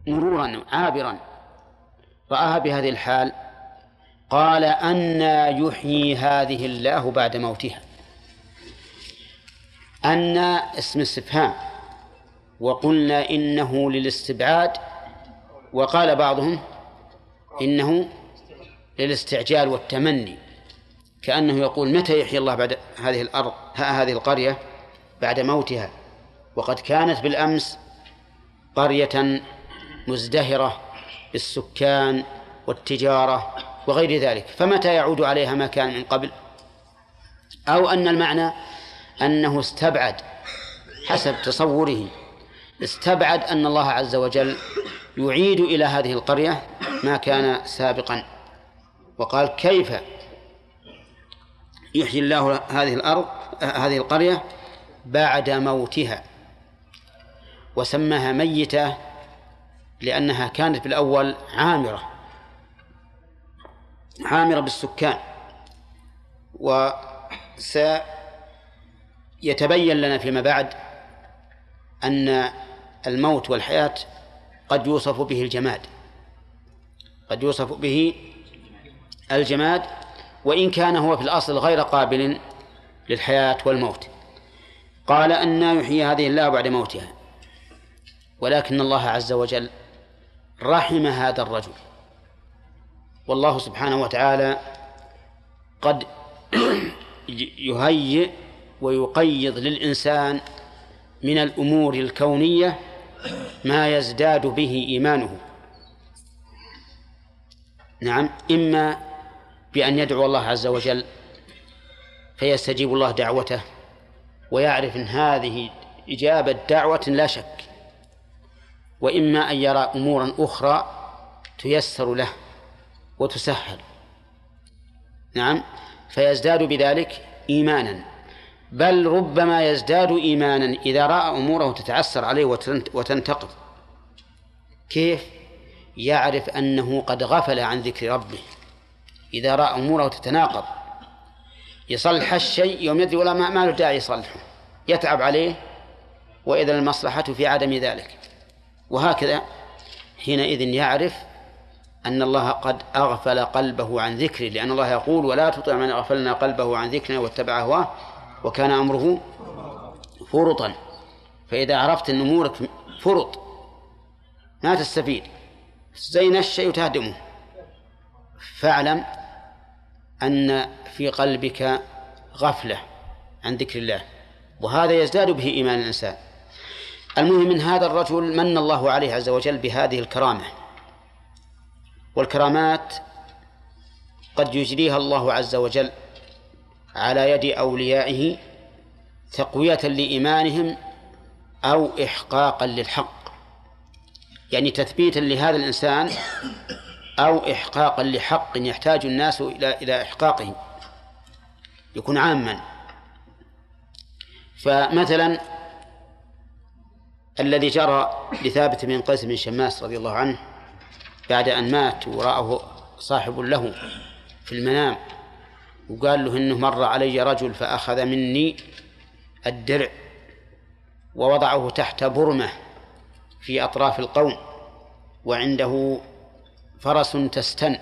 مرورا عابرا رآها بهذه الحال قال أنى يحيي هذه الله بعد موتها. أنى اسم استفهام، وقلنا إنه للاستبعاد، وقال بعضهم إنه للاستعجال والتمني، كأنه يقول متى يحيي الله بعد هذه القرية بعد موتها، وقد كانت بالأمس قرية مزدهرة بالسكان والتجارة وغير ذلك، فمتى يعود عليها ما كان من قبل؟ أو أن المعنى أنه استبعد حسب تصوره، استبعد أن الله عز وجل يعيد إلى هذه القرية ما كان سابقا، وقال كيف يحيي الله هذه القرية بعد موتها، وسماها ميتة لأنها كانت بالأول عامرة بالسكان. وسيتبين لنا فيما بعد أن الموت والحياة قد يوصف به الجماد، وإن كان هو في الأصل غير قابل للحياة والموت. قال أن يحيي هذه الله بعد موتها، ولكن الله عز وجل رحم هذا الرجل، والله سبحانه وتعالى قد يهيئ ويقيض للإنسان من الأمور الكونية ما يزداد به إيمانه. نعم، إما بأن يدعو الله عز وجل فيستجيب الله دعوته ويعرف أن هذه إجابة دعوة لا شك، وإما أن يرى أمورا أخرى تيسر له وتسهل، نعم، فيزداد بذلك إيمانا، بل ربما يزداد إيمانا إذا رأى أموره تتعسر عليه وتنتقض. كيف؟ يعرف أنه قد غفل عن ذكر ربه، إذا رأى أموره تتناقض يصلح الشيء يوم يدري ولا ما له داعي يصلحه، يتعب عليه، وإذا المصلحة في عدم ذلك. وهكذا حينئذ يعرف أن الله قد أغفل قلبه عن ذكره، لأن الله يقول ولا تطع من أغفلنا قلبه عن ذكرنا واتبع هواه وكان أمره فرطا. فإذا عرفت أن أمورك فرط ما تستفيد، زي الشيء تهدمه، فاعلم أن في قلبك غفلة عن ذكر الله، وهذا يزداد به إيمان الإنسان. المهم من هذا الرجل من الله عليه عز وجل بهذه الكرامة، والكرامات قد يجريها الله عز وجل على يد أوليائه تقوية لإيمانهم أو إحقاقا للحق، يعني تثبيتا لهذا الإنسان أو إحقاقا لحق يحتاج الناس إلى إحقاقه، يكون عاما. فمثلا الذي جرى لثابت بن قيس بن شماس رضي الله عنه بعد أن مات ورآه صاحب له في المنام وقال له إنه مر علي رجل فأخذ مني الدرع ووضعه تحت برمة في أطراف القوم وعنده فرس تستن.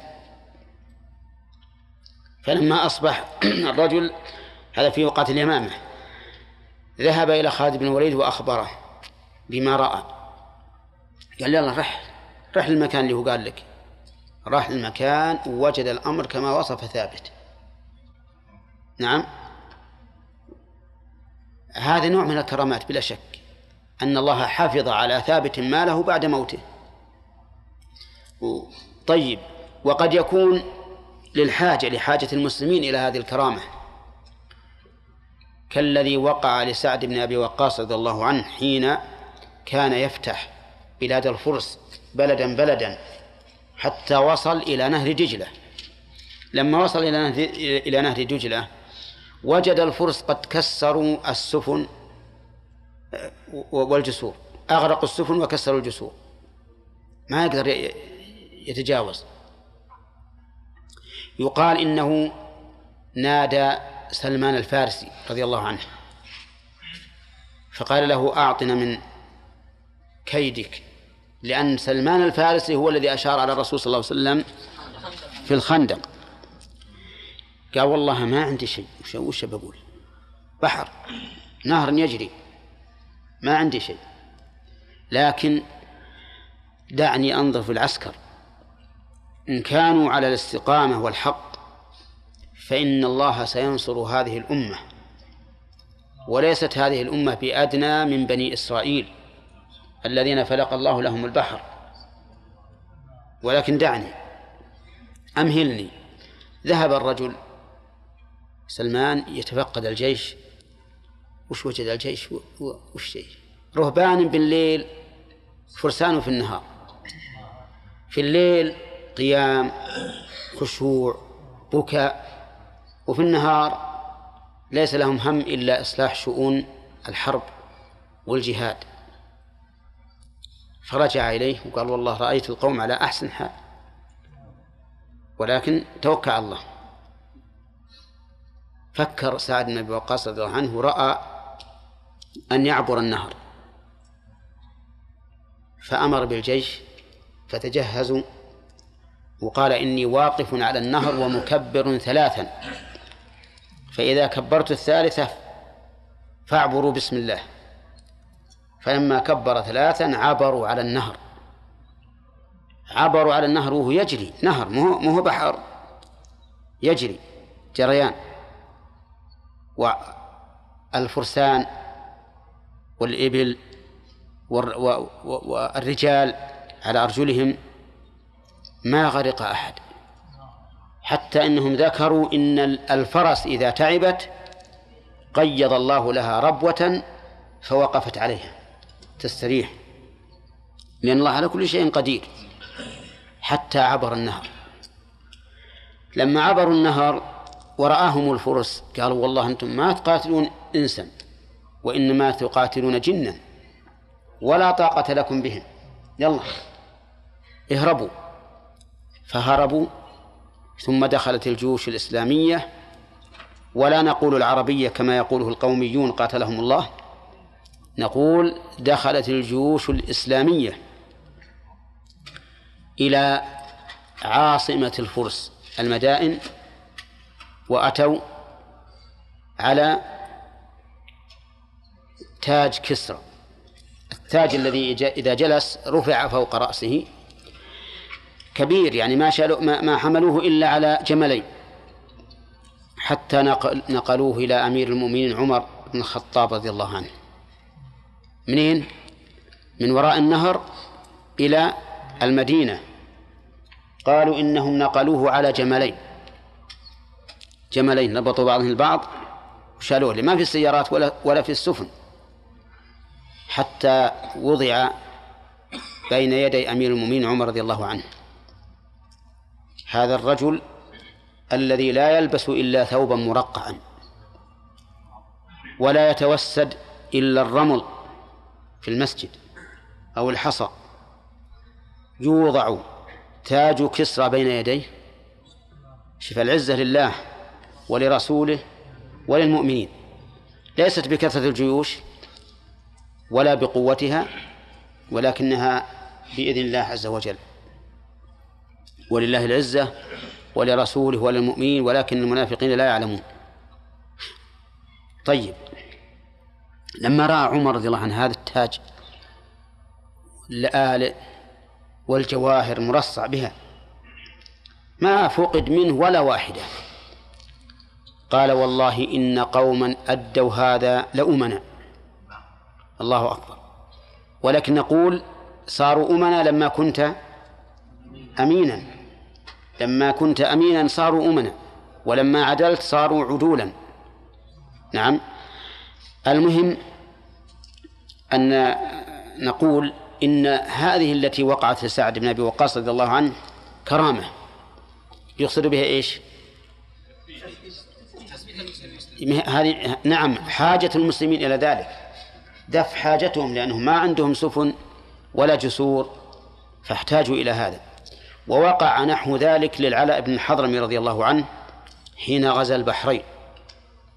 فلما أصبح الرجل هذا في وقت اليمامة ذهب إلى خالد بن الوليد وأخبره بما رأى، قال يلا رح المكان اللي هو قال لك. راح المكان ووجد الأمر كما وصف ثابت. نعم، هذا نوع من الكرامات بلا شك، أن الله حافظ على ثابت ماله بعد موته. طيب، وقد يكون لحاجة المسلمين إلى هذه الكرامة، كالذي وقع لسعد بن أبي وقاص رضي الله عنه حين كان يفتح بلاد الفرس بلدا بلدا حتى وصل إلى نهر دجلة. لما وصل إلى نهر دجلة وجد الفرس قد كسروا السفن والجسور، أغرقوا السفن وكسروا الجسور، ما يقدر يتجاوز. يقال إنه نادى سلمان الفارسي رضي الله عنه فقال له أعطنا من كيدك لأن سلمان الفارسي هو الذي أشار على الرسول صلى الله عليه وسلم في الخندق، قال والله ما عندي شيء. وش بقول؟ بحر، نهر يجري، ما عندي شيء، لكن دعني أنظر في العسكر، إن كانوا على الاستقامة والحق فإن الله سينصر هذه الأمة، وليست هذه الأمة بأدنى من بني إسرائيل الذين فلق الله لهم البحر، ولكن دعني أمهلني. ذهب الرجل سلمان يتفقد الجيش. وش وجد الجيش؟ وش شيء؟ رهبان بالليل، فرسان في النهار. في الليل قيام، خشوع، بكاء، وفي النهار ليس لهم هم إلا إصلاح شؤون الحرب والجهاد. فرجع إليه وقال والله رأيت القوم على أحسن حال، ولكن توكل على الله. فكر سعد بن أبي وقاص رضي الله عنه، رأى أن يعبر النهر، فأمر بالجيش فتجهزوا، وقال إني واقف على النهر ومكبر 3، فإذا كبرت الثالثة فاعبروا بسم الله. فلما كبر 3 عبروا على النهر. عبروا على النهر وهو يجري، نهر مو بحر، يجري جريان، والفرسان والإبل والرجال على أرجلهم ما غرق أحد، حتى إنهم ذكروا إن الفرس إذا تعبت قيض الله لها ربوة فوقفت عليها تستريح، لأن الله على كل شيء قدير. حتى عبر النهر. لما عبروا النهر ورآهم الفرس قالوا والله أنتم ما تقاتلون إنسا، وإنما تقاتلون جنا، ولا طاقة لكم بهم، يلا اهربوا. فهربوا. ثم دخلت الجيوش الإسلامية، ولا نقول العربية كما يقوله القوميون قاتلهم الله، نقول دخلت الجيوش الإسلامية إلى عاصمة الفرس المدائن، وأتوا على تاج كسرى، التاج الذي إذا جلس رفع فوق رأسه، كبير، يعني ما حملوه إلا على جملين، حتى نقلوه إلى أمير المؤمنين عمر بن الخطاب رضي الله عنه. منين؟ من وراء النهر إلى المدينة. قالوا إنهم نقلوه على جملين ربطوا بعضهم البعض وشالوه، ما في السيارات ولا في السفن، حتى وضع بين يدي أمير المؤمنين عمر رضي الله عنه. هذا الرجل الذي لا يلبس إلا ثوبا مرقعا، ولا يتوسد إلا الرمل في المسجد أو الحصى، يوضع تاج كسرى بين يديه. شف العزة لله ولرسوله وللمؤمنين، ليست بكثرة الجيوش ولا بقوتها، ولكنها بإذن الله عز وجل. ولله العزة ولرسوله وللمؤمنين، ولكن المنافقين لا يعلمون. طيب، لما رأى عمر رضي الله عنه هذا التاج الآلئ والجواهر مرصع بها ما فقد منه ولا واحدة، قال والله إن قوما أدوا هذا لأمنا. الله أكبر. ولكن نقول صاروا أمنا لما كنت أمينا، لما كنت أمينا صاروا أمنا، ولما عدلت صاروا عدولا. نعم. المهم أن نقول إن هذه التي وقعت لسعد بن أبي وقاص رضي الله عنه كرامة يقصد بها إيش؟ هذه نعم حاجة المسلمين إلى ذلك، دفع حاجتهم، لأنهم ما عندهم سفن ولا جسور فاحتاجوا إلى هذا. ووقع نحو ذلك للعلاء بن الحضرمي رضي الله عنه حين غزا البحرين.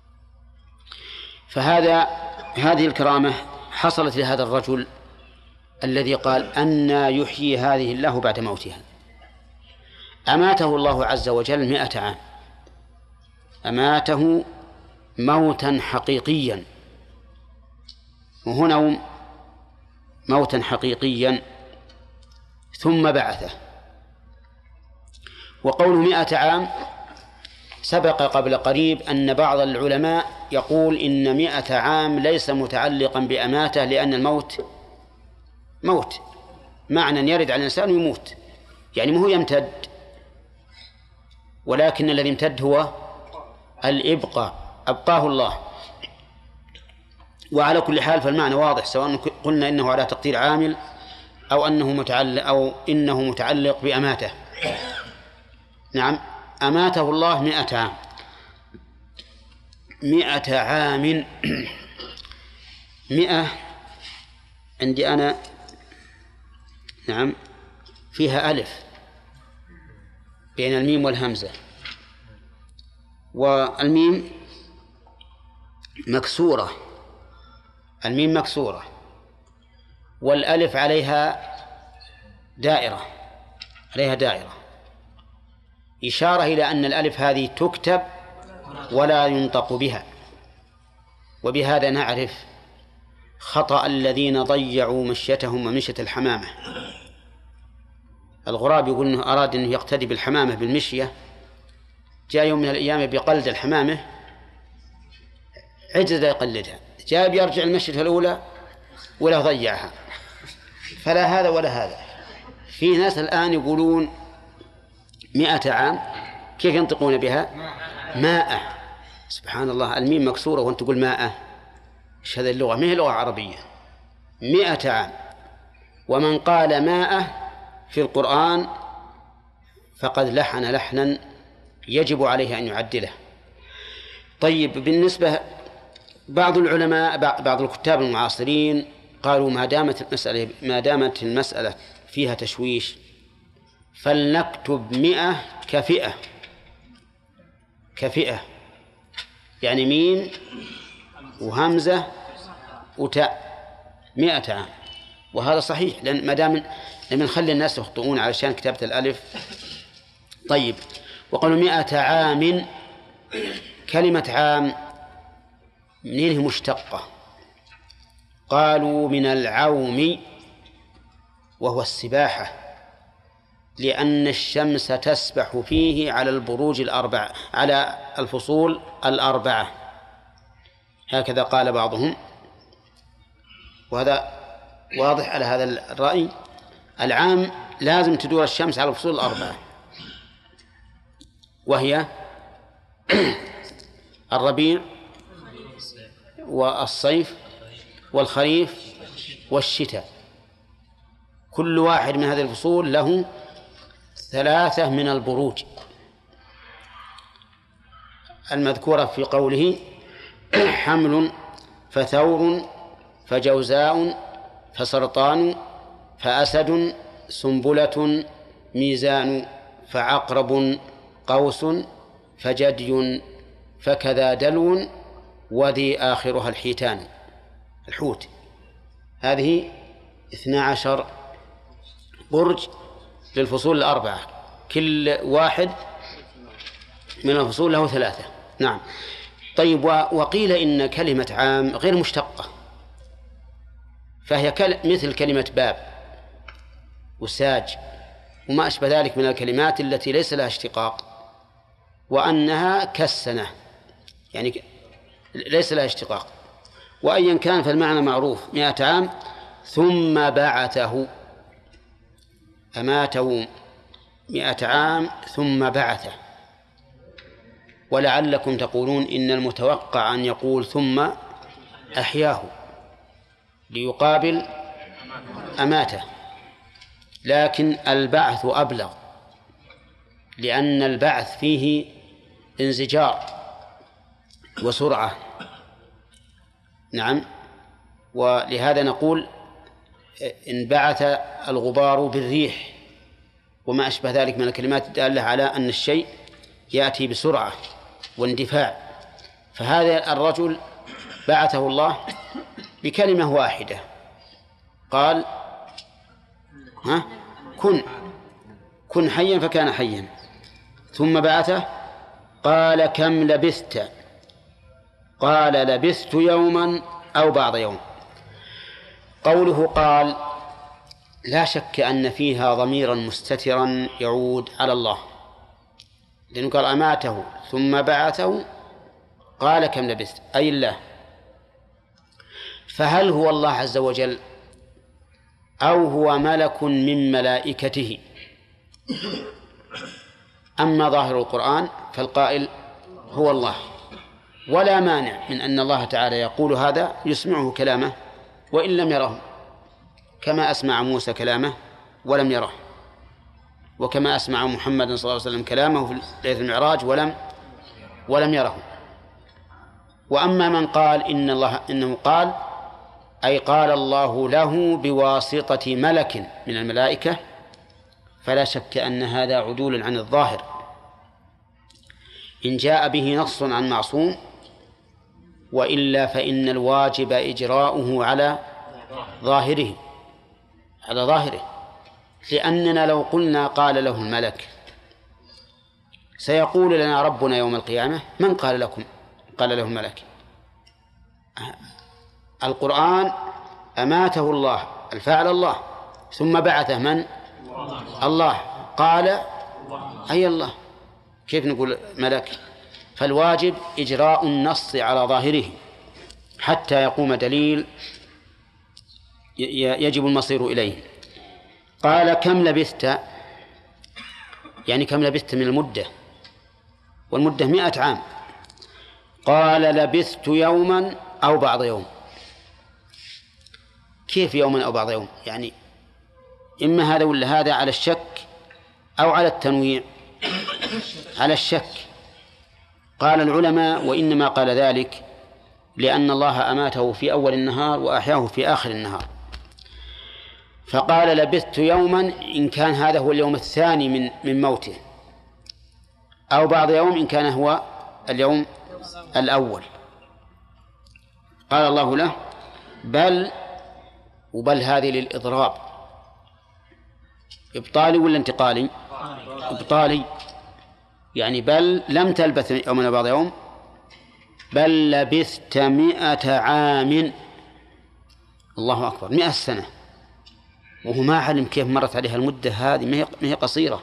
هذه الكرامة حصلت لهذا الرجل الذي قال أنى يحيي هذه الله بعد موتها. أماته الله عز وجل 100 عام، أماته موتا حقيقيا، وهنا موتا حقيقيا ثم بعثه. وقول 100 عام سبق قبل قريب أن بعض العلماء يقول إن 100 عام ليس متعلقا بأماته، لأن الموت موت معنى يرد على الإنسان ويموت، يعني ما هو يمتد، ولكن الذي امتد هو الإبقاء، أبقاه الله. وعلى كل حال فالمعنى واضح، سواء قلنا إنه على تقدير عامل أو إنه متعلق بأماته. نعم، أماته الله 100 عام. 100 عام 100 عندي أنا نعم فيها ألف بين الميم والهمزة، والميم مكسورة، الميم مكسورة، والألف عليها دائرة، إشارة إلى أن الألف هذه تكتب ولا ينطق بها. وبهذا نعرف خطأ الذين ضيعوا مشيتهم ومشية الحمامة. الغراب يقول أنه أراد أن يقتدي بالحمامة بالمشية، جاء يوم من الأيام بقلد الحمامة، عجز يقلدها، جاء بيرجع المشية الأولى ولا ضيعها. فلا هذا ولا هذا. في ناس الآن يقولون 100 عام، كيف ينطقون بها؟ ماء. سبحان الله، الميم مكسورة وأنت تقول ماء. إيش هذه اللغة؟ ما هي لغة عربية. 100 عام. ومن قال ماء في القرآن فقد لحن لحنا يجب عليه أن يعدله. طيب، بالنسبة بعض العلماء، بعض الكتاب المعاصرين قالوا ما دامت المسألة فيها تشويش فلنكتب 100 كفئة، يعني ميم وهمزة وتاء، 100 عام. وهذا صحيح، لأن ما دام لم نخلي الناس يخطئون علشان كتابة الألف. طيب، وقالوا 100 عام، كلمة عام منين هي مشتقة؟ قالوا من العوم، وهو السباحة، لأن الشمس تسبح فيه على البروج الأربعة، على الفصول الأربعة، هكذا قال بعضهم، وهذا واضح على هذا الرأي. العام لازم تدور الشمس على الفصول الأربعة، وهي الربيع والصيف والخريف والشتاء. كل واحد من هذه الفصول له 3 من البروج المذكورة في قوله: حمل فثور فجوزاء فسرطان فأسد سنبلة ميزان فعقرب قوس فجدي فكذا دلو وذي آخرها الحيتان، الحوت. هذه 12 برج للفصول الأربعة، كل واحد من الفصول له 3. نعم. طيب، وقيل إن كلمة عام غير مشتقة، فهي مثل كلمة باب وساج وما أشبه ذلك من الكلمات التي ليس لها اشتقاق، وأنها كالسنة، يعني ليس لها اشتقاق. وأيا كان فالمعنى معروف: 100 عام ثم بعثه، أماته 100 عام ثم بعثه. ولعلكم تقولون إن المتوقع أن يقول ثم أحياه ليقابل أماته، لكن البعث أبلغ، لأن البعث فيه انزجار وسرعة. نعم. ولهذا نقول إن بعث الغبار بالريح وما أشبه ذلك من الكلمات الدالة على أن الشيء يأتي بسرعة واندفاع. فهذا الرجل بعثه الله بكلمة واحدة، قال: ها؟ كن حيا فكان حيا. ثم بعثه قال كم لبثت؟ قال لبثت يوما أو بعض يوم. قوله قال لا شك أن فيها ضميرا مستترا يعود على الله، لأنه قال أماته ثم بعثه قال كم لبثت أي الله. فهل هو الله عز وجل أو هو ملك من ملائكته؟ أما ظاهر القرآن فالقائل هو الله، ولا مانع من أن الله تعالى يقول هذا يسمعه كلامه وإن لم يره، كما أسمع موسى كلامه ولم يره، وكما أسمع محمد صلى الله عليه وسلم كلامه في ليلة المعراج ولم يره. وأما من قال إنه قال أي قال الله له بواسطة ملك من الملائكة، فلا شك أن هذا عدول عن الظاهر. إن جاء به نص عن معصوم، وإلا فإن الواجب إجراؤه على ظاهره لأننا لو قلنا قال له الملك سيقول لنا ربنا يوم القيامة من قال لكم قال له الملك؟ القرآن أماته الله الفاعل الله، ثم بعثه من؟ الله، قال أي الله، كيف نقول ملك؟ فالواجب إجراء النص على ظاهره حتى يقوم دليل يجب المصير إليه. قال كم لبثت؟ يعني كم لبثت من المدة، والمدة 100 عام. قال لبثت يوما أو بعض يوم. كيف يوما أو بعض يوم؟ يعني إما هذا ولا هذا، على الشك أو على التنويع؟ على الشك. قال العلماء وإنما قال ذلك لأن الله أماته في أول النهار وأحياه في آخر النهار، فقال لبثت يوما إن كان هذا هو اليوم الثاني من موته، أو بعض يوم إن كان هو اليوم الأول. قال الله له بل هذه للإضراب، إبطالي ولا انتقالي؟ إبطالي، يعني بل لم تلبث يوما بعض يوم، بل لبثت 100 عام. الله أكبر، 100 سنة، وهو ما علم كيف مرت عليها المدة هذه، ما هي قصيرة.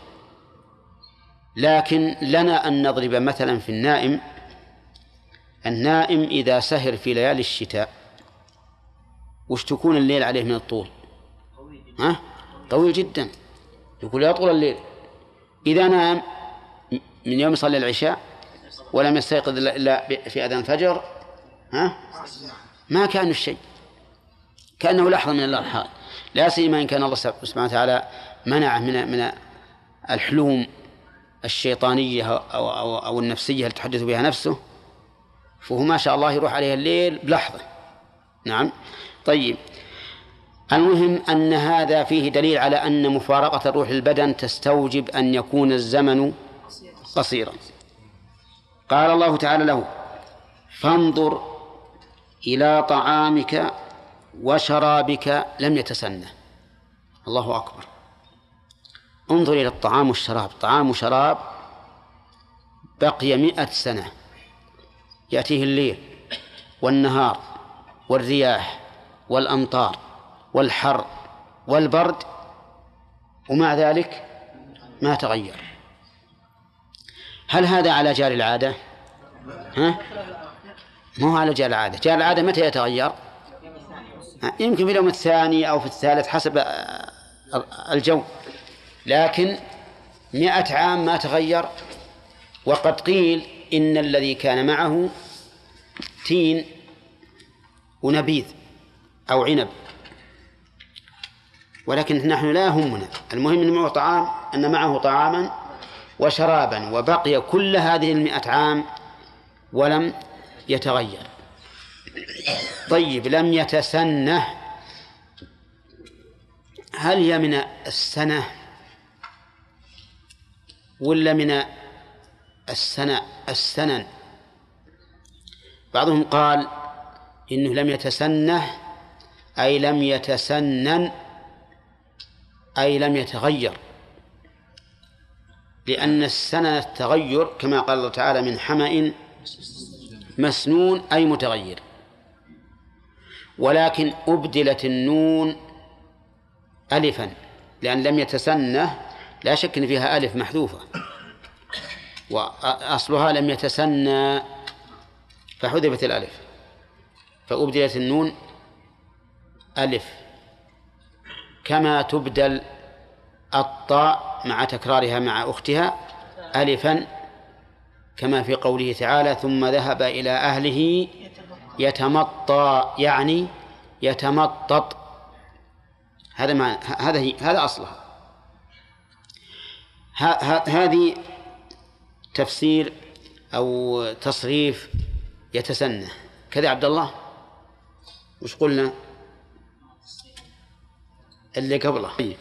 لكن لنا أن نضرب مثلا في النائم إذا سهر في ليالي الشتاء وش تكون الليل عليه من الطول؟ طويل جدا، يقول يطول الليل. إذا نام من يوم يصلي العشاء ولم يستيقظ إلا في أذان الفجر ما كان الشيء، كأنه لحظة من الأرحام. لا سيما إن كان الله سبحانه وتعالى منعه من الحلوم الشيطانية أو النفسية اللي تحدث بها نفسه، فهو ما شاء الله يروح عليه الليل بلحظة. نعم. طيب، المهم أن هذا فيه دليل على أن مفارقة الروح البدن تستوجب أن يكون الزمن قصيرا. قال الله تعالى له فانظر إلى طعامك وشرابك لم يتسنه. الله أكبر، انظر إلى الطعام والشراب، طعام وشراب بقي 100 سنة، يأتيه الليل والنهار والرياح والأمطار والحر والبرد، ومع ذلك ما تغير. هل هذا على جار العادة؟ ما هو على جار العادة. جار العادة متى يتغير؟ يمكن في اليوم الثاني أو في الثالث حسب الجو، لكن 100 عام ما تغير. وقد قيل إن الذي كان معه تين ونبيذ أو عنب، ولكن نحن لا يهمنا، المهم أن معه طعاما وشرابا، وبقي كل هذه 100 عام ولم يتغير. طيب، لم يتسنه، هل هي من السنة ولا من السنن؟ بعضهم قال إنه لم يتسنه أي لم يتسنن، أي لم يتغير، لأن السنن التغير كما قال الله تعالى من حمأ مسنون أي متغير. ولكن أبدلت النون ألفا، لأن لم يتسنه لا شك أن فيها ألف محذوفة، وأصلها لم يتسنى فحذفت الألف، فأبدلت النون ألف، كما تبدل الطاء مع تكرارها مع أختها ألفا، كما في قوله تعالى ثم ذهب إلى أهله يتمطى، يعني يتمطط. هذا أصلها. هذه تفسير أو تصريف يتسنى كذا. عبد الله وش قلنا اللي قبله؟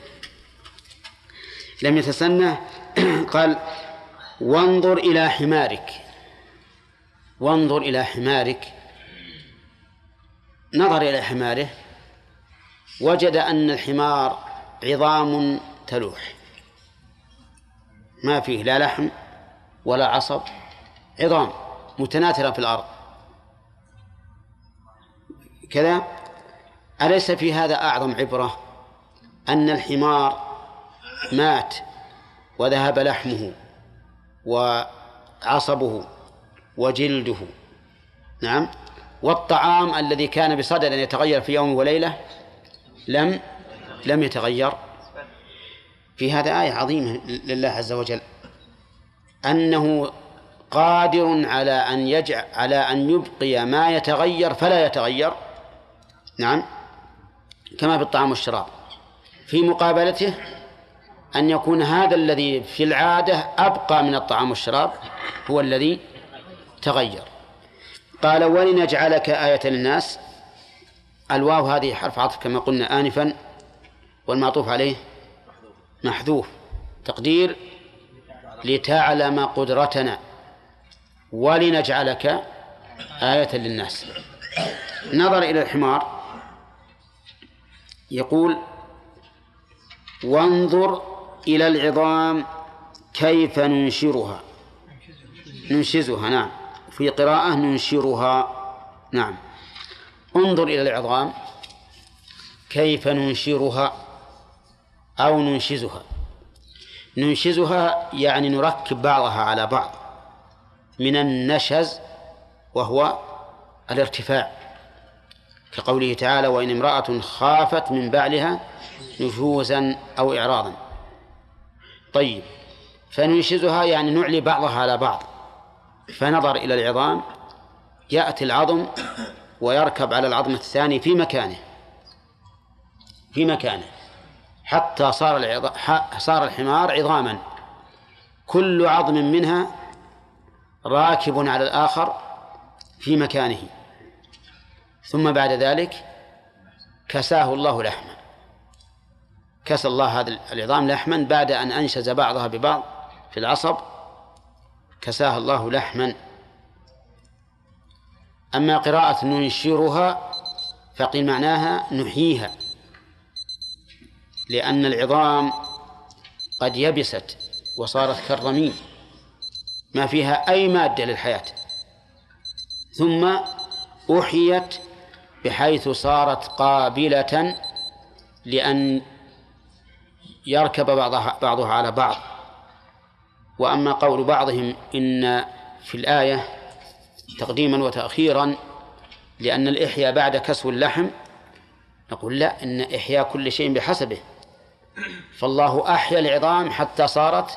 لم يتسنى. قال وانظر إلى حمارك. وانظر إلى حمارك، نظر إلى حماره وجد أن الحمار عظام تلوح، ما فيه لا لحم ولا عصب، عظام متناثرة في الأرض كذا. أليس في هذا أعظم عبرة أن الحمار مات وذهب لحمه وعصبه وجلده، نعم، والطعام الذي كان بصدد أن يتغير في يوم وليلة لم يتغير. في هذا آية عظيمة لله عز وجل أنه قادر على أن يبقي ما يتغير فلا يتغير، نعم، كما في الطعام والشراب، في مقابلته أن يكون هذا الذي في العادة أبقى من الطعام والشراب هو الذي تغير. قال ولنجعلك آية للناس. الواو هذه حرف عطف كما قلنا آنفا، والمعطوف عليه محذوف، تقدير لتعلم قدرتنا ولنجعلك آية للناس. نظر إلى الحمار يقول وانظر إلى العظام كيف ننشزها، نعم، في قراءة ننشرها، نعم. انظر إلى العظام كيف ننشرها أو ننشزها. ننشزها يعني نركب بعضها على بعض، من النشز وهو الارتفاع، كقوله تعالى وإن امرأة خافت من بعلها نشوزا أو إعراضا. طيب، فننشزها يعني نعلي بعضها على بعض. فنظر إلى العظام، يأتي العظم ويركب على العظم الثاني في مكانه حتى صار الحمار عظاما، كل عظم منها راكب على الآخر في مكانه. ثم بعد ذلك كساه الله لحما، كسى الله هذا العظام لحما بعد أن أنشز بعضها ببعض في العصب، كساه الله لحما. أما قراءة ننشرها فقيل معناها نحييها، لأن العظام قد يبست وصارت كالرميم ما فيها أي مادة للحياة، ثم أحيت بحيث صارت قابلة لأن يركب بعضها على بعض. وأما قول بعضهم إن في الآية تقديما وتأخيرا لأن الإحياء بعد كسو اللحم، نقول لا، إن إحياء كل شيء بحسبه، فالله أحيا العظام حتى صارت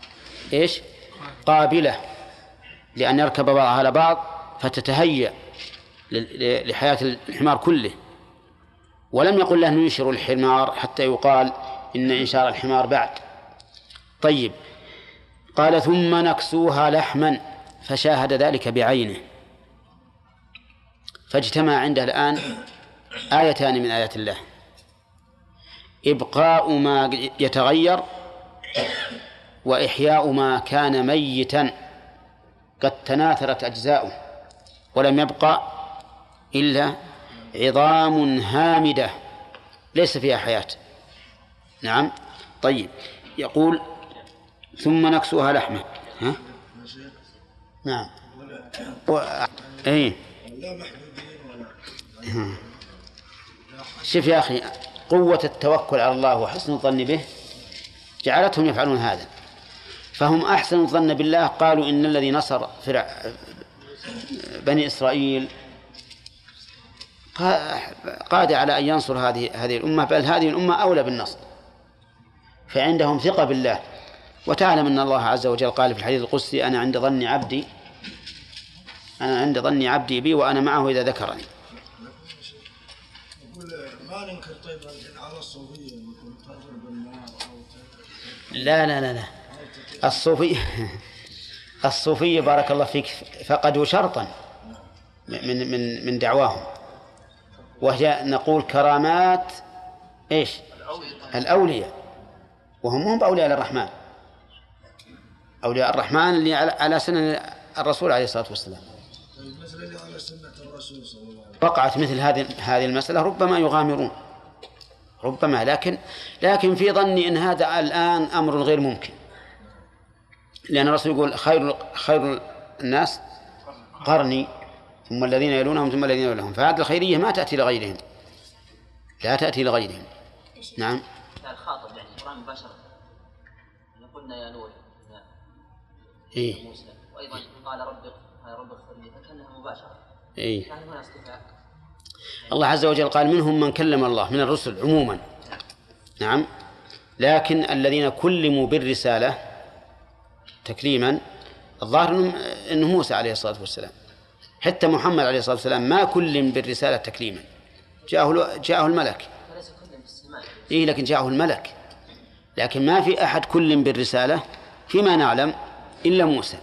قابلة لأن يركب بعضها على بعض فتتهيأ لحياة الحمار كله. ولم يقل له ننشر الحمار حتى يقال إن إنشار الحمار بعد. طيب، قال ثم نكسوها لحما، فشاهد ذلك بعينه، فاجتمع عنده الآن آيتان من آيات الله: إبقاء ما يتغير، وإحياء ما كان ميتا قد تناثرت أجزاؤه ولم يبقى إلا عظام هامدة ليس فيها حياة. نعم. طيب، يقول ثم نكسوها لحمة. ها؟ نعم. ايه. شوف يا أخي، قوة التوكل على الله وحسن الظن به جعلتهم يفعلون هذا. فهم أحسن الظن بالله، قالوا إن الذي نصر بني إسرائيل قادر على أن ينصر هذه الأمة، بل هذه الأمة أولى بالنصر، فعندهم ثقة بالله. وتعلم أن الله عز وجل قال في الحديث القدسي: أنا عند ظن عبدي بي وأنا معه إذا ذكرني. ما ننكر طيب على الصوفية لا لا لا لا، الصوفية بارك الله فيك فقدوا شرطا من دعواهم، وهي نقول كرامات ايش؟ الأولياء، وهم هم أولياء الرحمن، أولياء الرحمن اللي على سنة الرسول عليه الصلاة والسلام. وقعت مثل هذه المسألة ربما يغامرون، ربما، لكن في ظني أن هذا الآن أمر غير ممكن، لأن الرسول يقول: خير الناس قرني ثم الذين يلونهم ثم الذين يلونهم. فهذه الخيرية ما تأتي لغيرهم، لا تأتي لغيرهم. نعم. الخاطب يعني القرآن مباشرة، قلنا يا نور إيه. موسى، وأيضا قال رب اغفر لي، فكأنها مباشرة. إيه. يعني هنا استفاء. الله عز وجل قال: منهم من كلم الله من الرسل عموما. نعم. لكن الذين كلموا بالرسالة تكليما الظاهر أنه موسى عليه الصلاة والسلام. حتى محمد عليه الصلاة والسلام ما كلم بالرسالة تكليما، جاءه الملك. إيه، لكن جاءه الملك، لكن ما في أحد كلم بالرسالة فيما نعلم إلا موسى.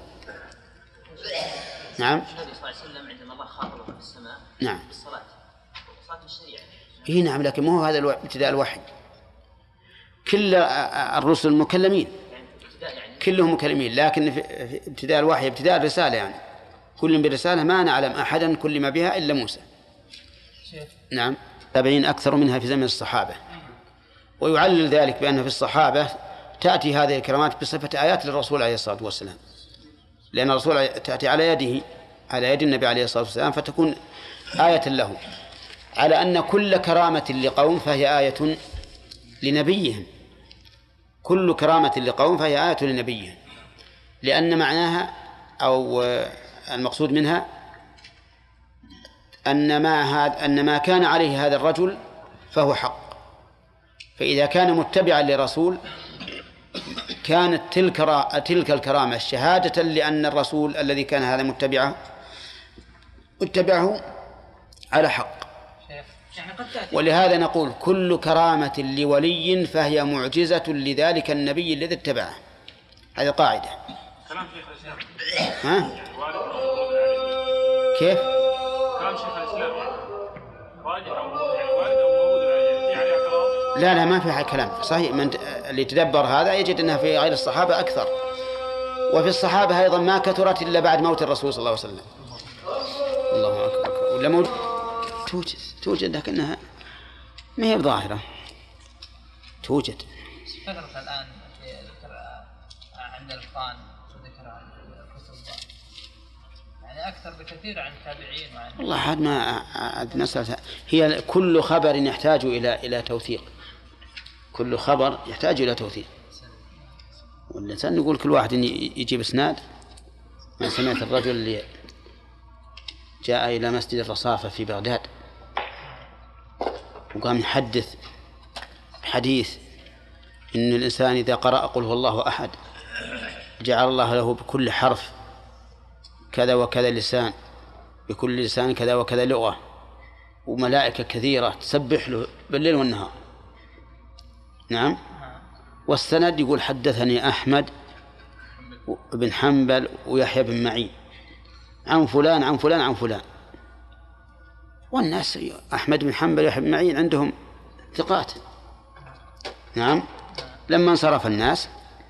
نعم. النبي صلى الله عليه وسلم عندما الله خاطبه في السماء نعم بالصلاة، صلاة الشريعة. إيه نعم، لكن مو هذا ابتداء الوحي. كل الرسل مكلمين، كلهم مكلمين، لكن في ابتداء الوحي ابتداء الرسالة، يعني كل بالرسالة ما نعلم أحدا كلم بها إلا موسى. نعم. تابعين أكثر منها في زمن الصحابة. ويعلل ذلك بأن في الصحابة تأتي هذه الكرامات بصفة آيات للرسول عليه الصلاة والسلام، لأن الرسول تأتي على يد النبي عليه الصلاة والسلام، فتكون آية له، على أن كل كرامة لقوم فهي آية لنبيهم. كل كرامة لقوم فهي آية لنبيهم، لأن معناها أو المقصود منها أن ما كان عليه هذا الرجل فهو حق. فإذا كان متبعا لرسول كانت تلك الكرامة شهادة لأن الرسول الذي كان هذا متبعه على حق. ولهذا نقول: كل كرامة لولي فهي معجزة لذلك النبي الذي اتبعه. هذه قاعدة. ها؟ كيف؟ كلام شيخ الإسلام لا ما فيها كلام صحيح. من اللي يتدبر هذا يجد أنها في غير الصحابة أكثر، وفي الصحابة أيضا ما كثرت إلا بعد موت الرسول صلى الله عليه وسلم. الله أكبر. ولا توجد لكنها ما هي ظاهرة. توجد ذكرت الآن عند الإخوان وذكر كتب يعني أكثر بكثير عن التابعين وعن والله هذا ما مسألة. هي كل خبر يحتاج إلى توثيق، كل خبر يحتاج إلى توثيق. والإنسان يقول كل واحد يجيب إسناد. ما سمعت الرجل اللي جاء إلى مسجد الرصافة في بغداد وقام يحدث حديث إن الإنسان إذا قرأ قل هو الله أحد جعل الله له بكل حرف كذا وكذا لسان، بكل لسان كذا وكذا لغة، وملائكة كثيرة تسبح له بالليل والنهار. نعم. والسند يقول: حدثني أحمد بن حنبل ويحيى بن معين عن فلان عن فلان عن فلان. والناس أحمد بن حنبل ويحيى بن معين عندهم ثقات. نعم. لما انصرف الناس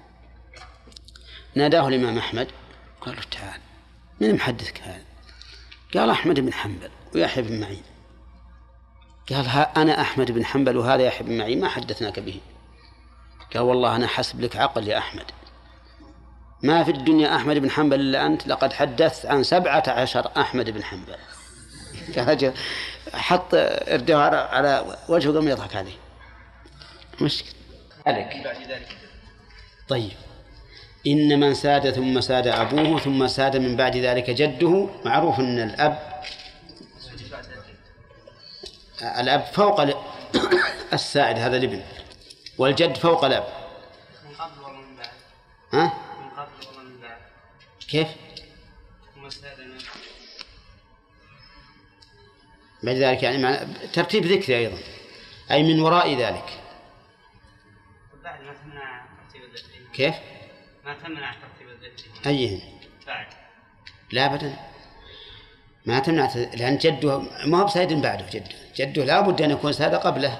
ناداه الإمام أحمد قال له: تعال، من محدثك هذا؟ قال: أحمد بن حنبل ويحيى بن معين. قال: أنا أحمد بن حنبل وهذا يحيى بن معين ما حدثناك به. قال والله أنا حسب لك عقل يا أحمد، ما في الدنيا أحمد بن حنبل إلا أنت، لقد حدثت عن 17 أحمد بن حنبل. حط إرده على وجهه قام يضحك عليه. مشكلة عليك. طيب إن من ساد ثم ساد أبوه ثم ساد من بعد ذلك جده. معروف أن الأب فوق السائد، هذا الابن، والجد فوق الأب. من قبل ومن بعد. ها؟ من قبل ومن بعد. كيف؟ ثم سادنا. بعد ذلك يعني مع ترتيب ذكري أيضا، أي من وراء ذلك. بعد ما تمنع ترتيب الذكري. كيف؟ ما تمنع ترتيب الذكري. أيهن؟ بعد. لا أبدا ما تمنع، لأن جده ما هو بسيد بعده، جده لا بد أن يكون ساد قبله.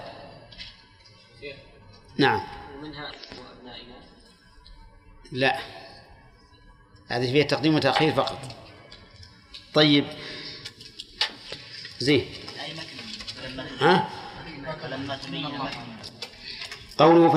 نعم. ومنها وأبنائنا. لا، هذه فيها تقديم وتأخير فقط. طيب زين. ها؟ قوله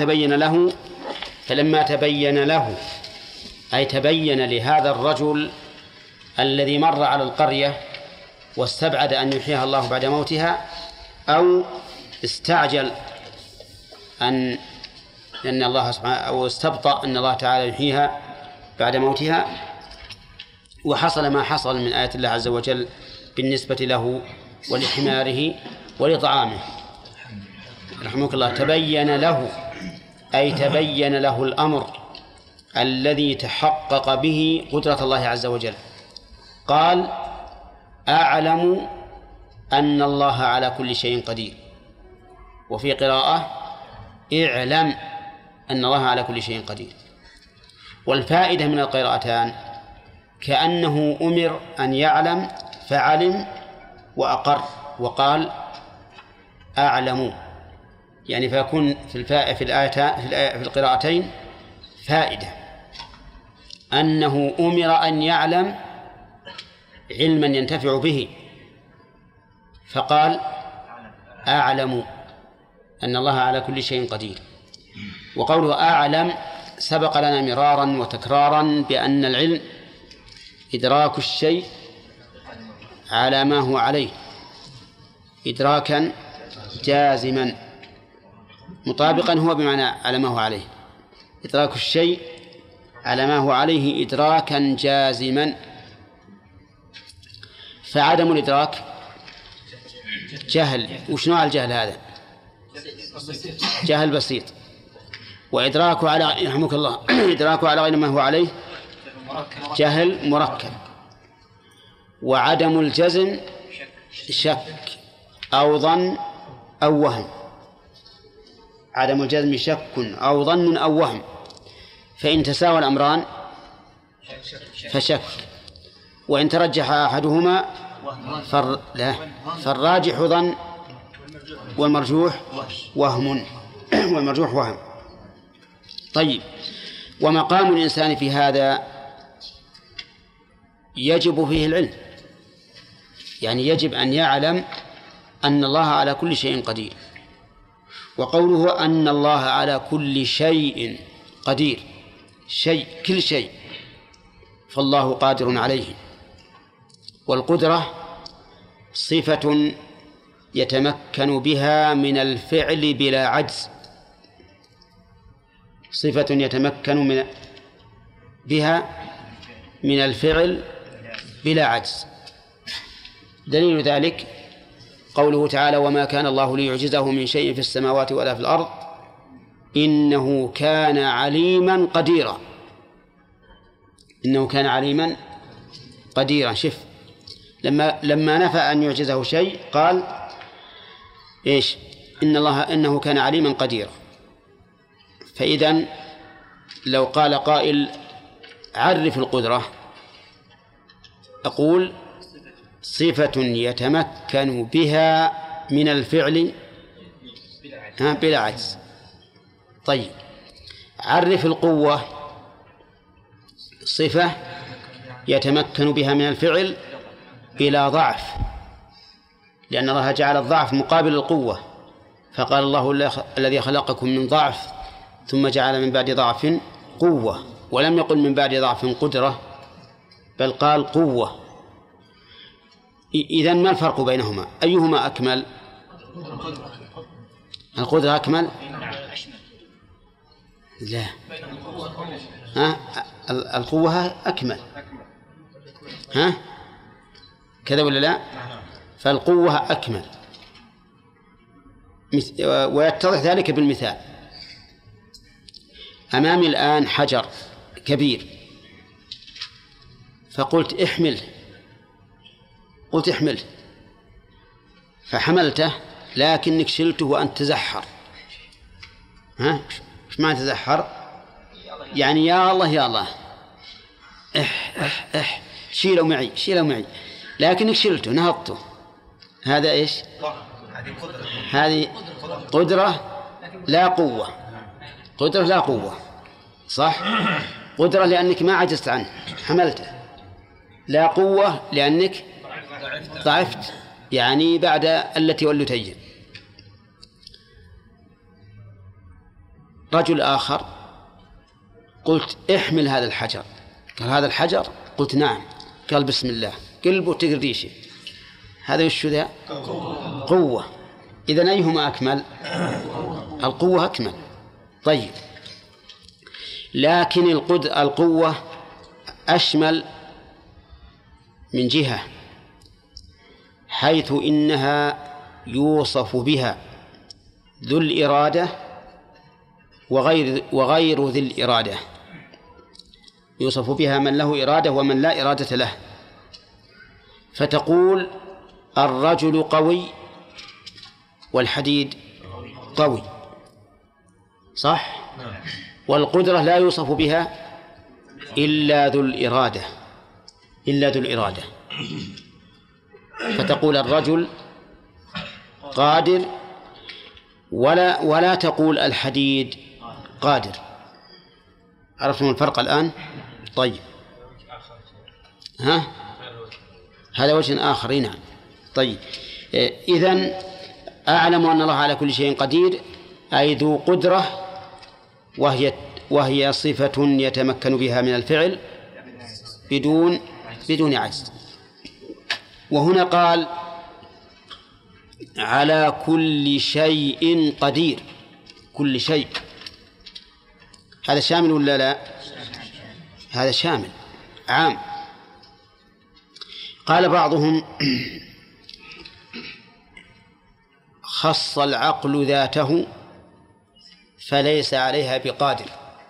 فلما تبين له أي تبين لهذا الرجل الذي مر على القرية واستبعد أن يحييها الله بعد موتها، أو استعجل أن الله سبحانه، أو استبطأ أن الله تعالى يحييها بعد موتها، وحصل ما حصل من آيات الله عز وجل بالنسبة له ولحماره ولطعامه. رحمك الله. تبين له أي تبين له الأمر الذي تحقق به قدرة الله عز وجل. قال أعلم أن الله على كل شيء قدير، وفي قراءة اعلم أن الله على كل شيء قدير. والفائدة من القراءتان كأنه أمر أن يعلم فعلم وأقر وقال أعلم، يعني فيكون في القراءتين فائدة أنه أمر أن يعلم علما ينتفع به، فقال أعلم أن الله على كل شيء قدير. وقوله أعلم سبق لنا مرارا وتكرارا بأن العلم إدراك الشيء على ما هو عليه إدراكا جازما مطابقا، هو بمعنى على ما هو عليه، إدراك الشيء على ما هو عليه إدراكا جازما. فعدم الإدراك جهل. وش نوع الجهل هذا؟ جهل بسيط. وإدراكه على يرحمك الله إدراكه على غير ما هو عليه جهل مركب. وعدم الجزم شك أو ظن أو وهم. عدم الجزم شك أو ظن أو وهم، فإن تساوى الأمران فشك، وإن ترجح أحدهما فالراجح ظن والمرجوح وهم. والمرجوح وهم. طيب، ومقام الإنسان في هذا يجب فيه العلم، يعني يجب أن يعلم أن الله على كل شيء قدير. وقوله أن الله على كل شيء قدير، شيء كل شيء، فالله قادر عليه. والقدرة صفة يتمكن بها من الفعل بلا عجز، صفة يتمكن بها من الفعل بلا عجز. دليل ذلك قوله تعالى وما كان الله ليعجزه من شيء في السماوات ولا في الأرض إنه كان عليما قديرا. إنه كان عليما قديرا. شف لما نفى أن يعجزه شيء قال إيش؟ إنه كان عليما قديرا. فإذن لو قال قائل عرف القدرة، أقول صفة يتمكن بها من الفعل بلا عجز. طيب، عرف القوة، صفة يتمكن بها من الفعل بلا ضعف، لأن الله جعل الضعف مقابل القوة، فقال الله الذي خلقكم من ضعف ثم جعل من بعد ضعف قوة، ولم يقل من بعد ضعف قدرة، بل قال قوة. إذن ما الفرق بينهما؟ أيهما أكمل؟ القدرة أكمل؟ لا، القوة أكمل، كذا ولا لا؟ فالقوة أكمل، ويتضح ذلك بالمثال. أمامي الآن حجر كبير، فقلت احمله، قلت احمله، فحملته، لكنك شلته وأنت تزحر. ايش معنى تزحر؟ يعني يا الله يا الله، شيلوا معي شيلوا معي، لكنك شلته نهضته. هذا ايش؟ هذه قدرة لا قوة، قدرة لا قوة، صح؟ قدرة لأنك ما عجزت عنه حملته، لا قوة لأنك ضعفت، يعني بعد التي ولتين. رجل آخر قلت احمل هذا الحجر، قال هذا الحجر؟ قلت نعم، قال بسم الله، قلبه تقرديشه. هذا وش ذا؟ قوة. إذن أيهما أكمل؟ القوة أكمل. طيب، لكن القوة أشمل من جهة، حيث إنها يوصف بها ذو الإرادة وغير ذي الإرادة. يوصف بها من له إرادة ومن لا إرادة له. فتقول الرجل قوي والحديد قوي، صح؟ والقدرة لا يوصف بها إلا ذو الإرادة، إلا ذو الإرادة. فتقول الرجل قادر، ولا تقول الحديد قادر. عرفتم الفرق الآن؟ طيب، هذا وجه آخر. نعم. طيب، إذن أعلم أن الله على كل شيء قدير، أي ذو قدرة، وهي صفة يتمكن بها من الفعل بدون عجز. وهنا قال على كل شيء قدير، كل شيء، هذا شامل ولا لا؟ هذا شامل عام. قال بعضهم خص العقل ذاته فليس عليها بقادر،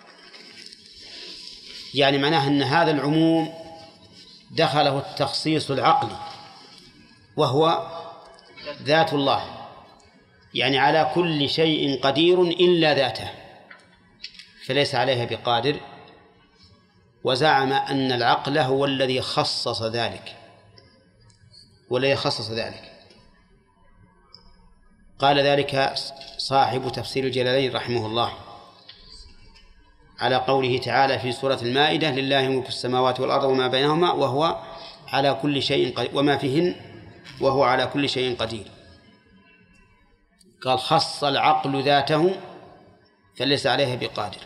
يعني معناه أن هذا العموم دخله التخصيص العقلي وهو ذات الله، يعني على كل شيء قدير إلا ذاته فليس عليها بقادر. وزعم أن العقل هو الذي خصص ذلك، والذي خصص ذلك. قال ذلك صاحب تفسير الجلالين رحمه الله على قوله تعالى في سورة المائدة لله ملك السماوات والأرض وما بينهما وهو على كل شيء قدير وما فيهن وهو على كل شيء قدير. قال خص العقل ذاته فليس عليها بقادر،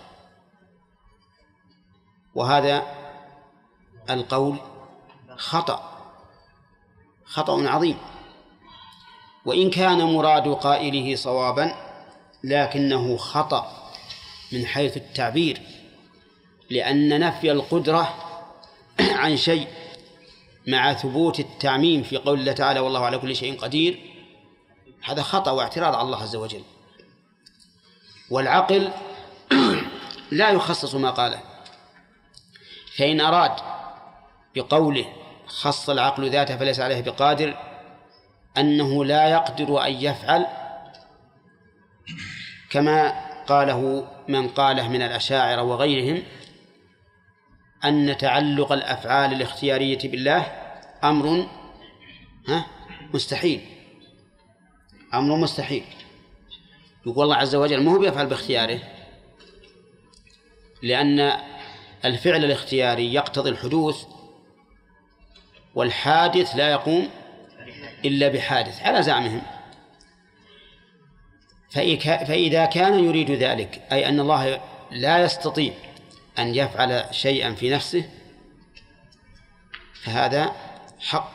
وهذا القول خطأ عظيم، وإن كان مراد قائله صوابا لكنه خطأ من حيث التعبير، لأن نفي القدرة عن شيء مع ثبوت التعميم في قول الله تعالى والله على كل شيء قدير هذا خطأ واعتراض على الله عز وجل. والعقل لا يخصص ما قاله، فإن أراد بقوله خص العقل ذاته فليس عليه بقادر أنه لا يقدر أن يفعل كما قاله من قاله من الأشاعرة وغيرهم أن تعلق الأفعال الاختيارية بالله أمر مستحيل، أمر مستحيل. يقول الله عز وجل ما هو بيفعل باختياره، لأن الفعل الاختياري يقتضي الحدوث، والحادث لا يقوم إلا بحادث على زعمهم. فإذا كان يريد ذلك، أي أن الله لا يستطيع أن يفعل شيئا في نفسه، فهذا حق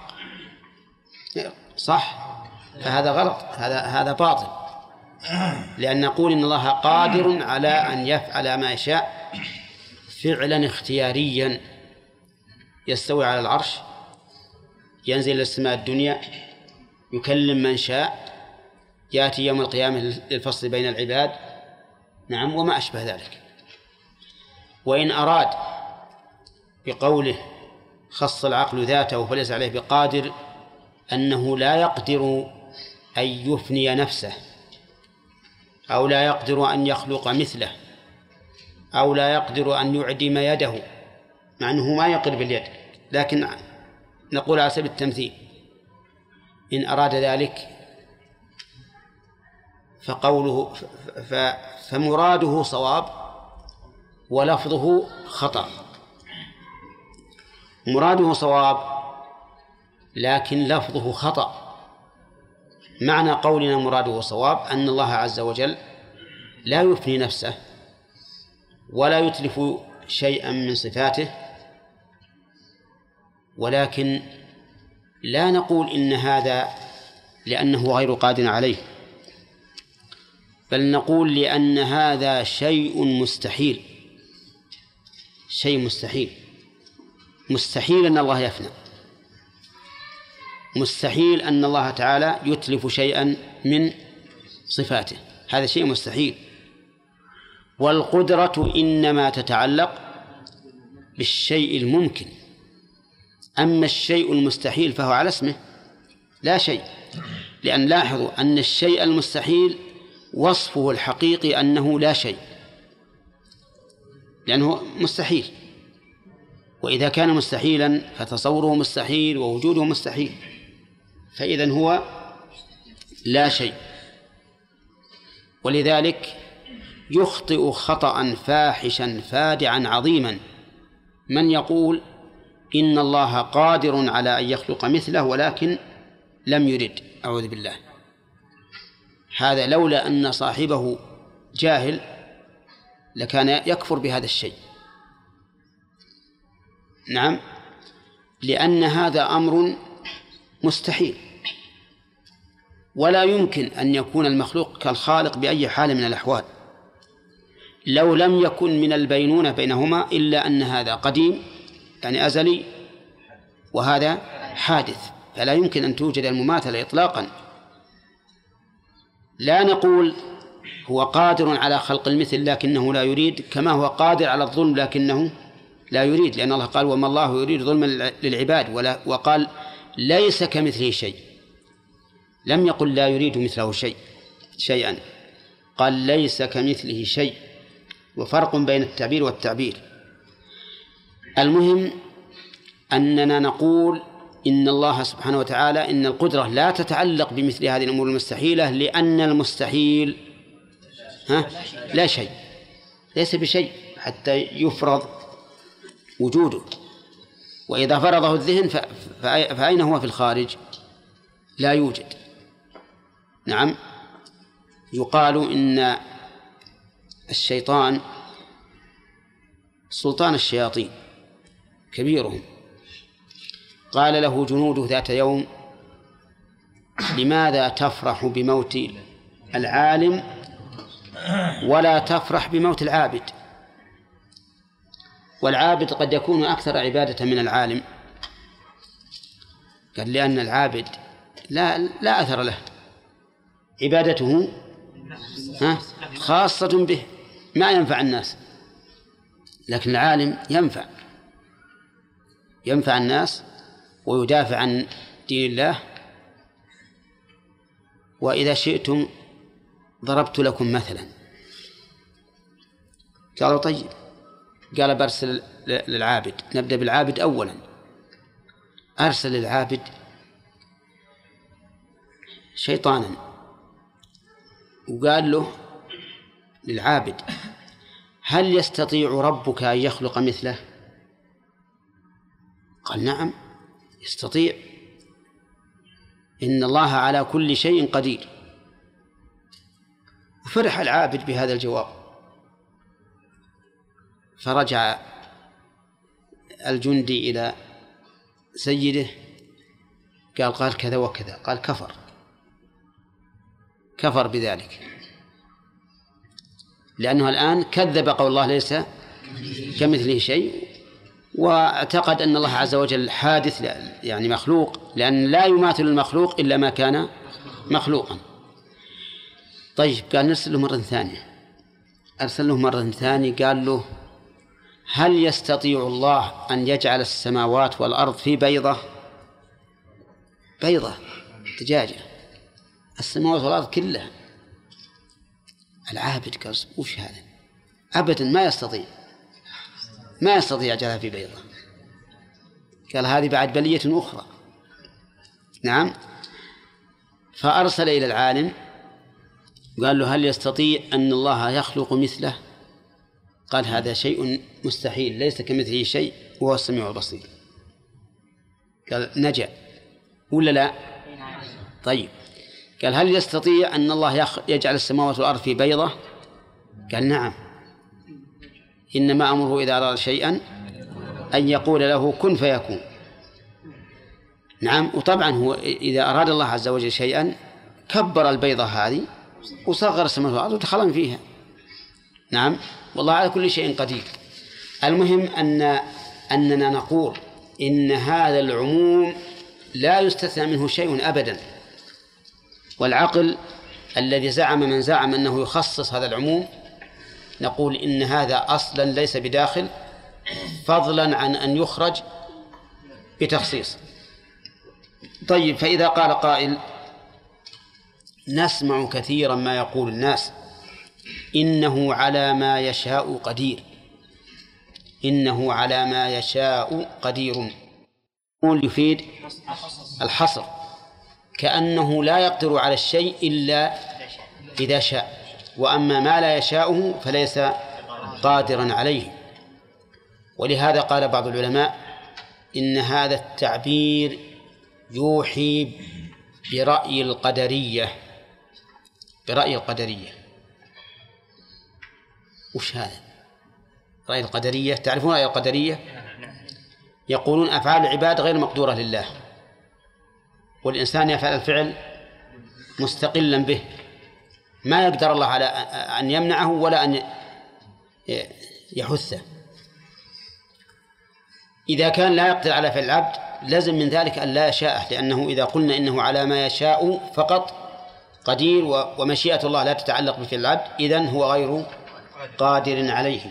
صح، فهذا غلط، هذا باطل، لأن نقول إن الله قادر على أن يفعل ما يشاء فعلا اختياريا، يستوي على العرش، ينزل إلى السماء الدنيا، يكلم من شاء، يأتي يوم القيامة للفصل بين العباد، نعم، وما أشبه ذلك. وإن أراد بقوله خص العقل ذاته فليس عليه بقادر أنه لا يقدر أن يفني نفسه، أو لا يقدر أن يخلق مثله، أو لا يقدر أن يعدم يده، مع أنه ما يقدر باليد، لكن نقول على سبيل التمثيل إن أراد ذلك فقوله فمراده صواب ولفظه خطأ. مراده صواب لكن لفظه خطأ. معنى قولنا مراده صواب أن الله عز وجل لا يفني نفسه ولا يتلف شيئا من صفاته، ولكن لا نقول إن هذا لأنه غير قادر عليه، بل نقول لأن هذا شيء مستحيل، شيء مستحيل. مستحيل أن الله يفنى، مستحيل أن الله تعالى يتلف شيئا من صفاته، هذا شيء مستحيل. والقدرة إنما تتعلق بالشيء الممكن، أما الشيء المستحيل فهو على اسمه لا شيء، لأن لاحظوا أن الشيء المستحيل وصفه الحقيقي أنه لا شيء، لأنه مستحيل، وإذا كان مستحيلا فتصوره مستحيل ووجوده مستحيل، فإذن هو لا شيء. ولذلك يخطئ خطأ فاحشا فادعا عظيما من يقول إن الله قادر على أن يخلق مثله ولكن لم يرد، أعوذ بالله. هذا لولا أن صاحبه جاهل لكان يكفر بهذا الشيء، نعم، لأن هذا أمر مستحيل، ولا يمكن أن يكون المخلوق كالخالق بأي حال من الأحوال، لو لم يكن من البينونة بينهما إلا أن هذا قديم يعني أزلي وهذا حادث، فلا يمكن أن توجد المماثلة إطلاقا. لا نقول هو قادر على خلق المثل لكنه لا يريد، كما هو قادر على الظلم لكنه لا يريد، لأن الله قال وما الله يريد ظلما للعباد، وقال ليس كمثله شيء، لم يقل لا يريد مثله شيئا، قال ليس كمثله شيء، وفرق بين التعبير والتعبير. المهم أننا نقول إن الله سبحانه وتعالى إن القدرة لا تتعلق بمثل هذه الأمور المستحيلة، لأن المستحيل لا شيء، ليس بشيء حتى يفرض وجوده، وإذا فرضه الذهن فأين هو في الخارج؟ لا يوجد. نعم، يقال إن الشيطان سلطان الشياطين كبيرهم، قال له جنوده ذات يوم لماذا تفرح بموت العالم ولا تفرح بموت العابد؟ والعابد قد يكون أكثر عبادة من العالم. قال لأن العابد لا أثر له، عبادته خاصة به ما ينفع الناس، لكن العالم ينفع الناس ويدافع عن دين الله. وإذا شئتم ضربت لكم مثلا. قالوا طيب، قال برسل للعابد، نبدأ بالعابد أولا. أرسل للعابد شيطانا وقال له للعابد هل يستطيع ربك أن يخلق مثله؟ قال نعم يستطيع، إن الله على كل شيء قدير. فرح العابد بهذا الجواب، فرجع الجندي إلى سيده قال كذا وكذا، قال كفر بذلك، لأنه الآن كذب قول الله ليس كمثله شيء، واعتقد أن الله عز وجل حادث يعني مخلوق، لأن لا يماثل المخلوق إلا ما كان مخلوقا. طيب قال نرسل له مرة ثانية، أرسل له مرة ثانية قال له هل يستطيع الله أن يجعل السماوات والأرض في بيضة دجاجة، السماوات والأرض كلها؟ العابد قال وش هذا؟ أبدا ما يستطيع يجعلها في بيضة. قال هذه بعد بلية أخرى. نعم. فأرسل إلى العالم قال له هل يستطيع أن الله يخلق مثله؟ قال هذا شيء مستحيل، ليس كمثله شيء وهو السميع البصير. قال نجا ولا لا؟ طيب قال هل يستطيع أن الله يجعل السماوات والأرض في بيضة؟ قال نعم، إنما أمره إذا أراد شيئا أن يقول له كن فيكون. نعم. وطبعا هو إذا أراد الله عز وجل شيئا كبر البيضة هذه وصغر السماوات والأرض ودخلن فيها. نعم. والله على كل شيء قدير. المهم أننا نقول إن هذا العموم لا يستثنى منه شيء أبدا، والعقل الذي من زعم أنه يخصص هذا العموم نقول إن هذا أصلا ليس بداخل، فضلا عن أن يخرج بتخصيص. طيب فإذا قال قائل نسمع كثيرا ما يقول الناس إنه على ما يشاء قدير، إنه على ما يشاء قدير، يفيد الحصر، كأنه لا يقدر على الشيء إلا إذا شاء، وأما ما لا يشاءه فليس قادرا عليه. ولهذا قال بعض العلماء إن هذا التعبير يوحي برأي القدرية. وش هذا رأي القدرية؟ تعرفون رأي القدرية؟ يقولون أفعال العباد غير مقدورة لله، والإنسان يفعل الفعل مستقلا به، ما يقدر الله على أن يمنعه ولا أن يحثه. إذا كان لا يقدر على فعل العبد لازم من ذلك أن لا يشاءه، لأنه إذا قلنا إنه على ما يشاء فقط قدير ومشيئة الله لا تتعلق بفعل العبد، إذن هو غير قادر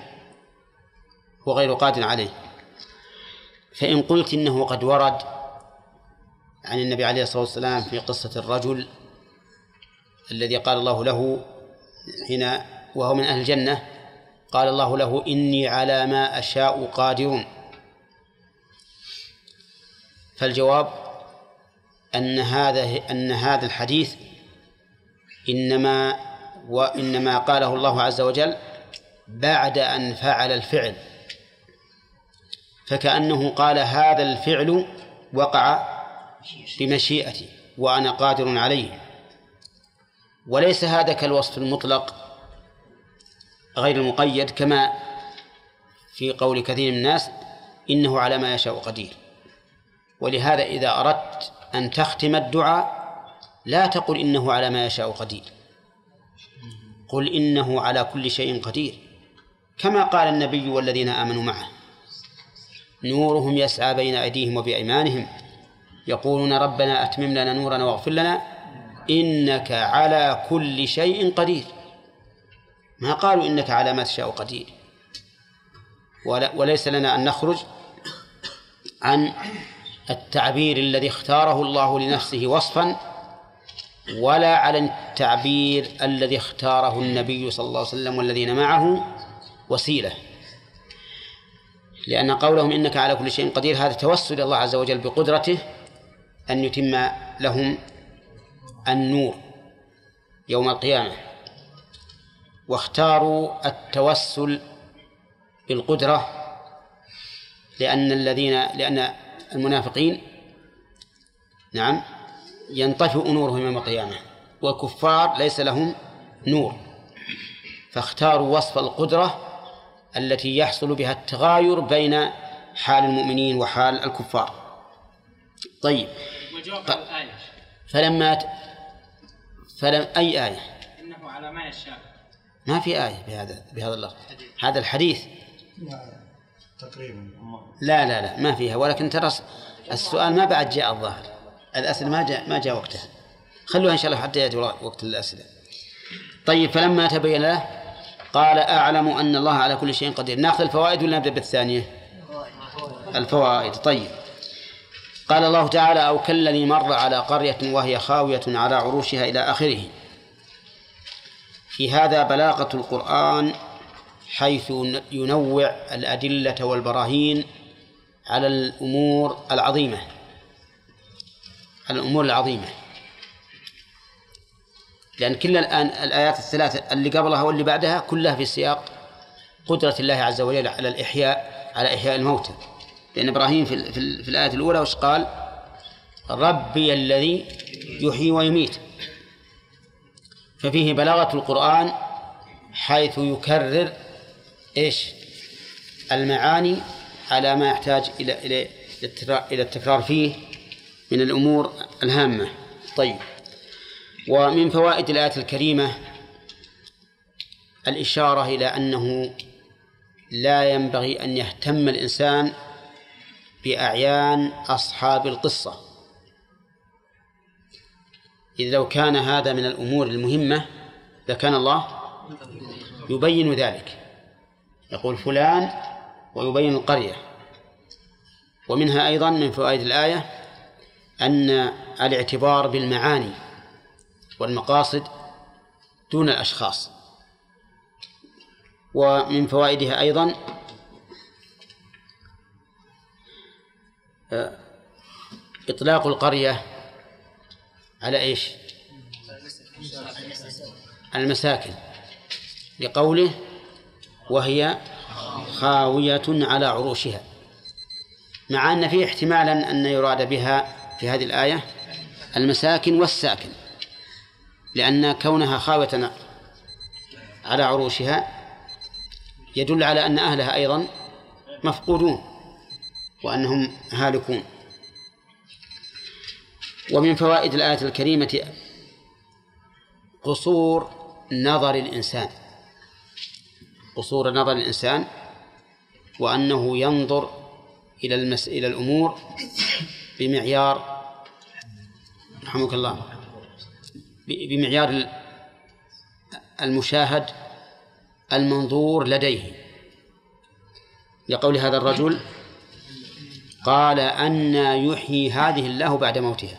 عليه. فإن قلت إنه قد ورد عن النبي عليه الصلاة والسلام في قصة الرجل الذي قال الله له حين وهو من أهل الجنة، قال الله له إني على ما أشاء قادر، فالجواب أن هذا الحديث إنما قاله الله عز وجل بعد أن فعل الفعل، فكأنه قال هذا الفعل وقع بمشيئتي وأنا قادر عليه، وليس هذا كالوصف المطلق غير المقيد كما في قول كثير من الناس إنه على ما يشاء قدير. ولهذا إذا أردت أن تختم الدعاء لا تقل إنه على ما يشاء قدير، قل إنه على كل شيء قدير، كما قال النبي والذين آمنوا معه نورهم يسعى بين أيديهم وبأيمانهم يقولون ربنا أتمم لنا نورنا واغفر لنا إنك على كل شيء قدير. ما قالوا إنك على ما تشاء قدير. وليس لنا أن نخرج عن التعبير الذي اختاره الله لنفسه وصفا، ولا على التعبير الذي اختاره النبي صلى الله عليه وسلم والذين معه وسيلة، لأن قولهم إنك على كل شيء قدير هذا توسل الله عز وجل بقدرته أن يتم لهم النور يوم القيامة، واختاروا التوسل بالقدرة لأن المنافقين ينطفئ نورهم يوم القيامة، والكفار ليس لهم نور. فاختاروا وصف القدرة التي يحصل بها التغاير بين حال المؤمنين وحال الكفار. طيب فلم أي آية؟ إنه على ما يشاء. ما في آية بهذا اللفظ. هذا الحديث تقريبا. لا ما فيها، ولكن ترى السؤال ما بعد جاء الظاهر، الأسئلة ما جاء وقتها، خلوها إن شاء الله حتى يأتي وقت الأسئلة. طيب فلما تبين له قال أعلم أن الله على كل شيء قدير. نأخذ الفوائد ولا نبدأ بالثانية؟ الفوائد. طيب قال الله تعالى أو كالذي مر على قرية وهي خاوية على عروشها إلى آخره. في هذا بلاغة القرآن حيث ينوع الأدلة والبراهين على الأمور العظيمة، لأن كل الآن الآيات الثلاثة اللي قبلها واللي بعدها كلها في سياق قدرة الله عز وجل على إحياء الموتى. لأن إبراهيم في الآية الأولى وش قال؟ ربي الذي يحيي ويميت. ففيه بلاغة القرآن حيث يكرر المعاني على ما يحتاج إلى التكرار فيه من الأمور الهامة. طيب ومن فوائد الآية الكريمة الإشارة إلى أنه لا ينبغي أن يهتم الإنسان بأعيان أصحاب القصة، إذ لو كان هذا من الأمور المهمة لكان الله يبين ذلك، يقول فلان ويبين القرية. ومنها أيضا من فوائد الآية أن الاعتبار بالمعاني والمقاصد دون الأشخاص. ومن فوائدها أيضا إطلاق القرية على المساكن، لقوله وهي خاوية على عروشها، مع أن فيه احتمالا أن يراد بها في هذه الآية المساكن والساكن، لأن كونها خاوية على عروشها يدل على أن أهلها أيضا مفقودون وأنهم هالكون. ومن فوائد الآية الكريمة قصور نظر الإنسان وأنه ينظر إلى الأمور بمعيار رحمك الله بمعيار المشاهد المنظور لديه، لقول هذا الرجل قال أنى يحيي هذه الله بعد موتها.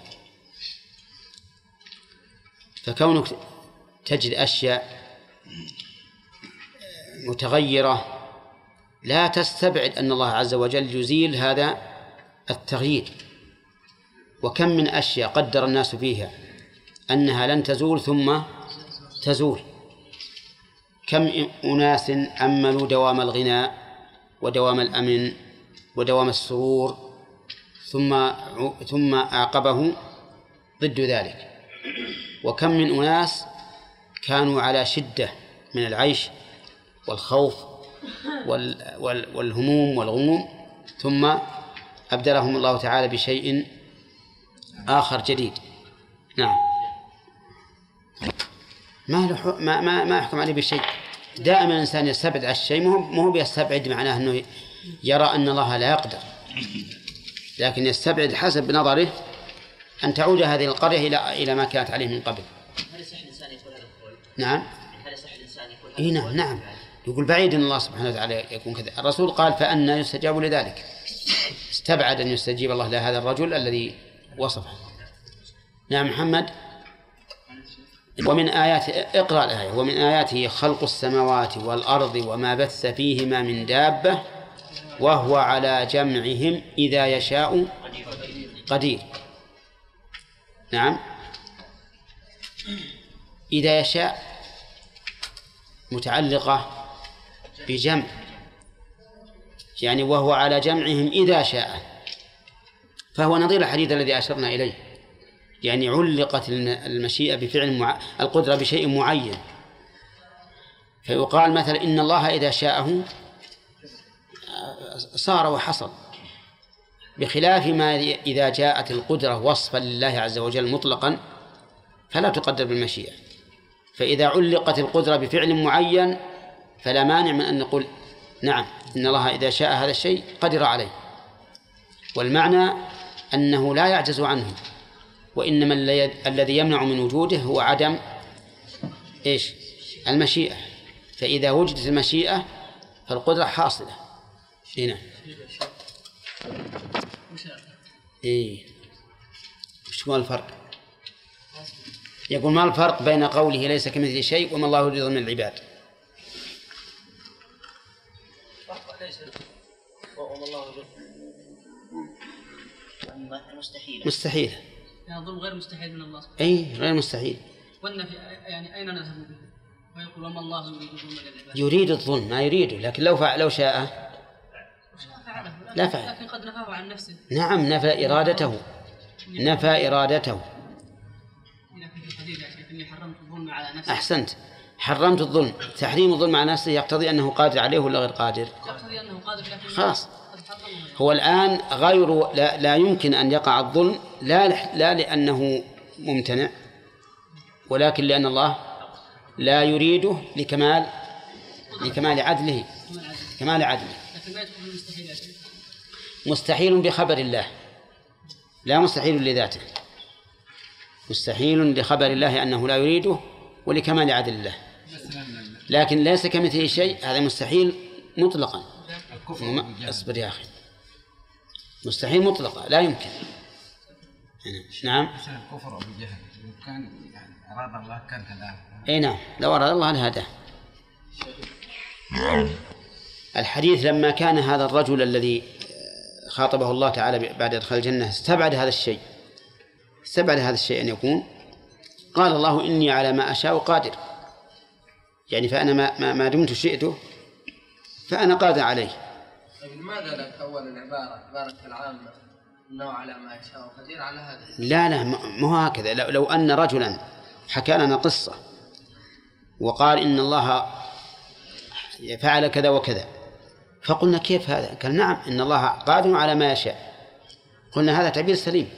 فكونك تجد أشياء متغيرة لا تستبعد أن الله عز وجل يزيل هذا التغيير. وكم من أشياء قدر الناس فيها أنها لن تزول ثم تزول. كم أناس أملوا دوام الغناء ودوام الأمن ودوام السرور ثم أعقبه ضد ذلك. وكم من أناس كانوا على شدة من العيش والخوف والهموم والغموم ثم أبدلهم الله تعالى بشيء آخر جديد. نعم ما يحكم عليه بالشيء. دائما الإنسان يستبعد على الشيء، مو بيستبعد معناه أنه يرى أن الله لا يقدر، لكن يستبعد حسب نظره أن تعود هذه القرية إلى ما كانت عليه من قبل. هل يصح الإنسان يقول هذا القول؟ نعم. هل يصح الإنسان يقول هذا؟ نعم يقول بعيد أن الله سبحانه وتعالى يكون كذا. الرسول قال فأنى يستجاب لذلك، استبعد أن يستجيب الله لهذا الرجل الذي وصفه. نعم محمد. ومن آيات اقرأ الآية. ومن آياته خلق السماوات والأرض وما بث فيهما من دابة وهو على جمعهم إذا يشاء قدير. نعم إذا يشاء متعلقة بجمع، يعني وهو على جمعهم إذا شاء، فهو نظير الحديث الذي أشرنا إليه، يعني علقت المشيئة بفعل القدرة بشيء معين. فيقال مثلا إن الله إذا شاءه صار وحصل، بخلاف ما إذا جاءت القدرة وصفا لله عز وجل مطلقا فلا تقدر بالمشيئة. فإذا علقت القدرة بفعل معين فلا مانع من أن نقول نعم إن الله إذا شاء هذا الشيء قدر عليه، والمعنى أنه لا يعجز عنه، وإنما الذي يمنع من وجوده هو عدم المشيئة. فإذا وجدت المشيئة فالقدرة حاصلة هنا. وش هو الفرق؟ يقول ما الفرق بين قوله ليس كمثله شيء وما الله يريد من العباد؟ مستحيل. الظلم غير مستحيل من الله. غير مستحيل. والنفي يعني أين نذهب به؟ ويقول وما الله يريد الظلم للعباد. يريد الظلم ما يريده، لكن لو شاء لا فعل. لكن قد نفاه عن نفسه. نعم نفى إرادته. أحسنت. حرمت الظلم. تحريم الظلم على نفسه يقتضي أنه قادر عليه ولا غير قادر؟ يقتضي أنه قادر، لكن خلاص. هو الآن غير لا يمكن أن يقع الظلم لا لأنه ممتنع، ولكن لأن الله لا يريده لكمال عدله. كمال عدله. مستحيل بخبر الله، لا مستحيل لذاته. مستحيل لخبر الله أنه لا يريده ولكمال عدل الله. لكن ليس كمثله شيء، هذا مستحيل مطلقا. اصبر يا أخي. مستحيل مطلقا لا يمكن. نعم. الكفر أو الجهل لو كان أراد الله كان هداه. نعم لو أراد الله لهداه. الحديث لما كان هذا الرجل الذي خاطبه الله تعالى بعد دخول الجنة استبعد هذا الشيء أن يكون، قال الله إني على ما أشاء قادر، يعني فأنا ما دمت شئته فأنا قادر عليه. لماذا لا تأول عبارة العامة إنه على ما يشاء قدير على هذا؟ لا مو هكذا. لو أن رجلا حكى لنا قصة وقال إن الله فعل كذا وكذا، فقلنا كيف هذا؟ قال نعم إن الله قادر على ما يشاء، قلنا هذا تعبير سليم.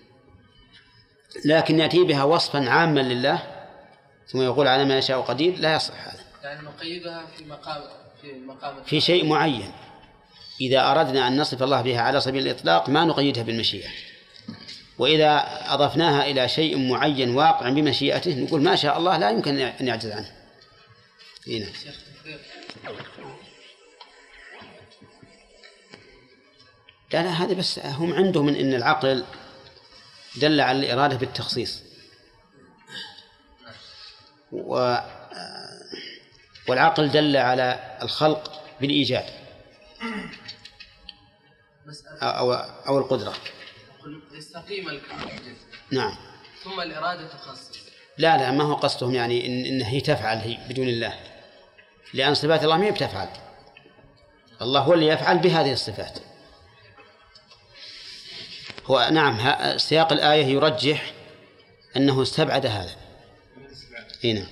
لكن يأتي بها وصفا عاما لله ثم يقول على ما يشاء قدير، لا يصح هذا. يعني نقيدها في شيء معين. إذا أردنا أن نصف الله بها على سبيل الإطلاق ما نقيدها بالمشيئة، وإذا أضفناها إلى شيء معين واقع بمشيئته نقول ما شاء الله لا يمكن أن يعجز عنه. هنا. لا هذا بس هم عندهم من إن العقل دل على الإرادة بالتخصيص، والعقل دل على الخلق بالإيجاد أو القدرة. يستقيم الكون. نعم. ثم الإرادة تخصص. لا ما هو قصدهم يعني إن هي تفعل هي بدون الله، لأن صفات الله ما هي بتفعل، الله هو اللي يفعل بهذه الصفات. هو نعم سياق الآية يرجح أنه استبعد هذا. هنا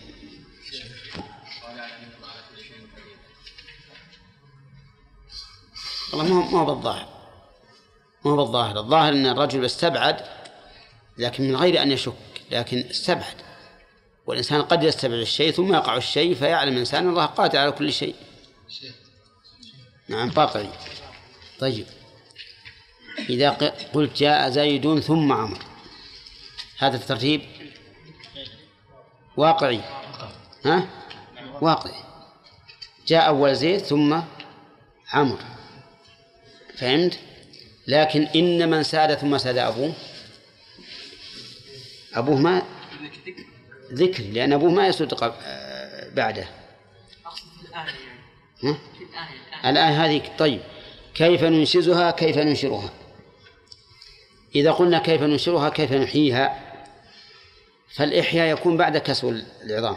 والله ما هو بالظاهر. الظاهر أن الرجل استبعد لكن من غير أن يشك، لكن استبعد. والإنسان قد يستبعد الشيء ثم يقع الشيء فيعلم الإنسان أن الله قادر على كل شيء. نعم واقعي. طيب إذا قلت جاء زيد ثم عمرو، هذا الترتيب واقعي. واقعي. جاء أول زيد ثم عمرو، فهمت؟ لكن إن من ساد ثم ساد أبوه ما ذكر، لأن أبوه ما يسود بعده. الآية هذه. طيب كيف ننشزها كيف ننشرها؟ إذا قلنا كيف ننشرها كيف نحييها، فالإحياء يكون بعد كسو العظام،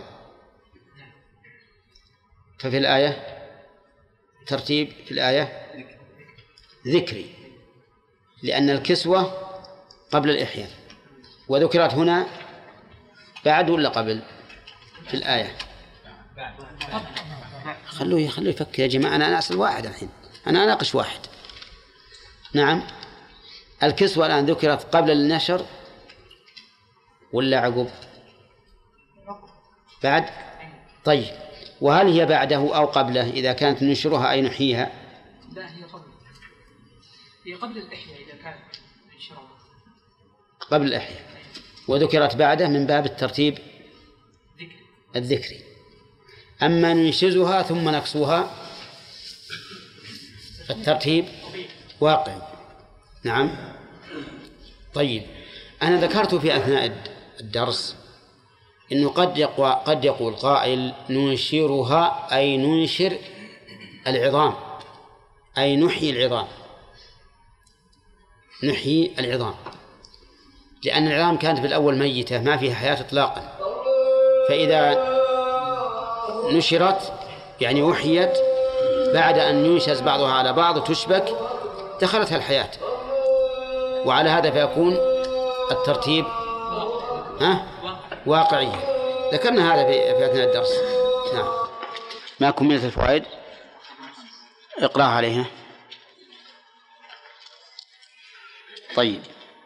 ففي الآية ترتيب في الآية ذكري، لأن الكسوة قبل الإحياء، وذكرت هنا بعد ولا قبل في الآية؟ خلوه يفكر يا جماعة. أنا أسأل واحد الحين، أنا أناقش واحد. نعم، الكسوة الآن ذكرت قبل النشر ولا عقب؟ بعد. طيب، وهل هي بعده أو قبله إذا كانت ننشرها أي نحييها؟ لا، هي قبل الإحياء إذا كانت ننشرها قبل الإحياء، وذكرت بعده من باب الترتيب الذكري. أما ننشزها ثم نكسوها الترتيب واقع. نعم. طيب، أنا ذكرت في أثناء الدرس إنه قد يقول قائل ننشرها أي ننشر العظام، أي نحيي العظام، نحيي العظام، لأن العظام كانت بالأول ميتة ما فيها حياة إطلاقا، فإذا نشرت يعني أحيت بعد أن ينشز بعضها على بعض تشبك دخلتها الحياة، وعلى هذا فيكون الترتيب واقعيا. ذكرنا هذا في أثناء الدرس. نعم. ما كملت الفوائد اقرأها عليها. طيب،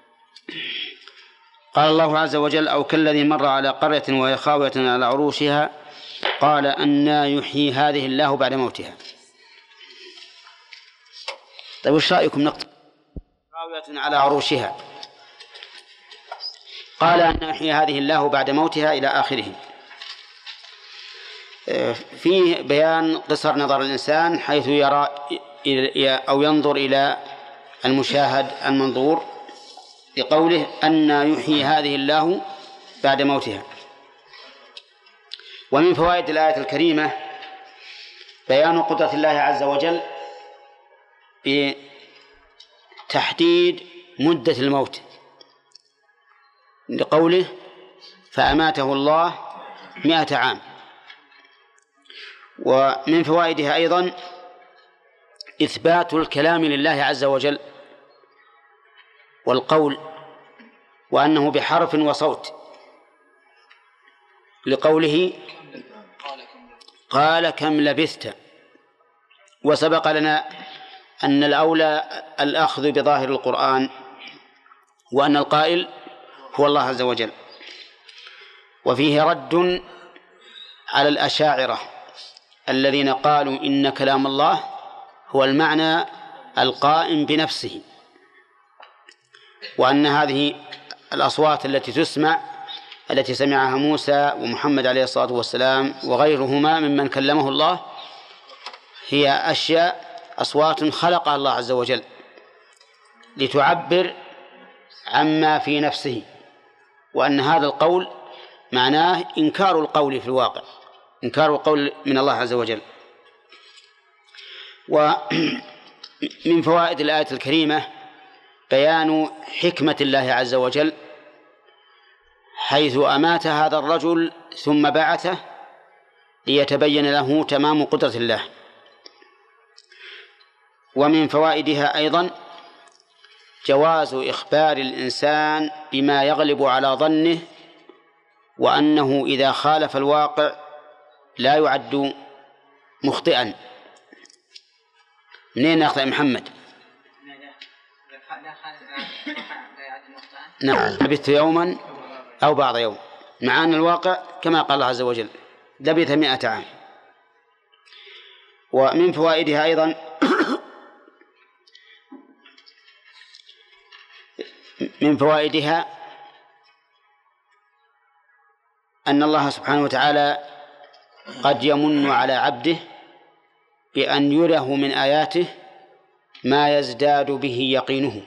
قال الله عز وجل: أو كالذي مر على قرية وهي خاوية على عروشها قال أنى يحيي هذه الله بعد موتها. طيب، وش رأيكم نقطة خاوية على عروشها قال أنى يحيي هذه الله بعد موتها إلى آخره؟ فيه بيان قصر نظر الإنسان حيث يرى أو ينظر إلى المشاهد المنظور بقوله أنى يحيي هذه الله بعد موتها. ومن فوائد الآية الكريمة بيان قدرة الله عز وجل بتحديد مدة الموت لقوله فأماته الله 100 عام. ومن فوائدها أيضا إثبات الكلام لله عز وجل والقول، وأنه بحرف وصوت، لقوله قال كم لبثت. وسبق لنا أن الأولى الأخذ بظاهر القرآن، وأن القائل هو الله عز وجل. وفيه رد على الأشاعرة الذين قالوا إن كلام الله هو المعنى القائم بنفسه، وأن هذه الأصوات التي تسمع التي سمعها موسى ومحمد عليه الصلاة والسلام وغيرهما ممن كلمه الله هي أصوات خلقها الله عز وجل لتعبر عما في نفسه، وأن هذا القول معناه إنكار القول في الواقع، إنكار القول من الله عز وجل. ومن فوائد الآية الكريمة بيان حكمة الله عز وجل حيث أمات هذا الرجل ثم بعثه ليتبين له تمام قدرة الله. ومن فوائدها أيضا جواز إخبار الإنسان بما يغلب على ظنه، وأنه إذا خالف الواقع لا يعد مخطئا. منين يخطئ محمد؟ نعم، لبثت يوما أو بعض يوم، مع أن الواقع كما قال الله عز وجل لبث 100 عام. ومن فوائدها أيضا من فوائدها أن الله سبحانه وتعالى قد يمن على عبده بأن يره من آياته ما يزداد به يقينه،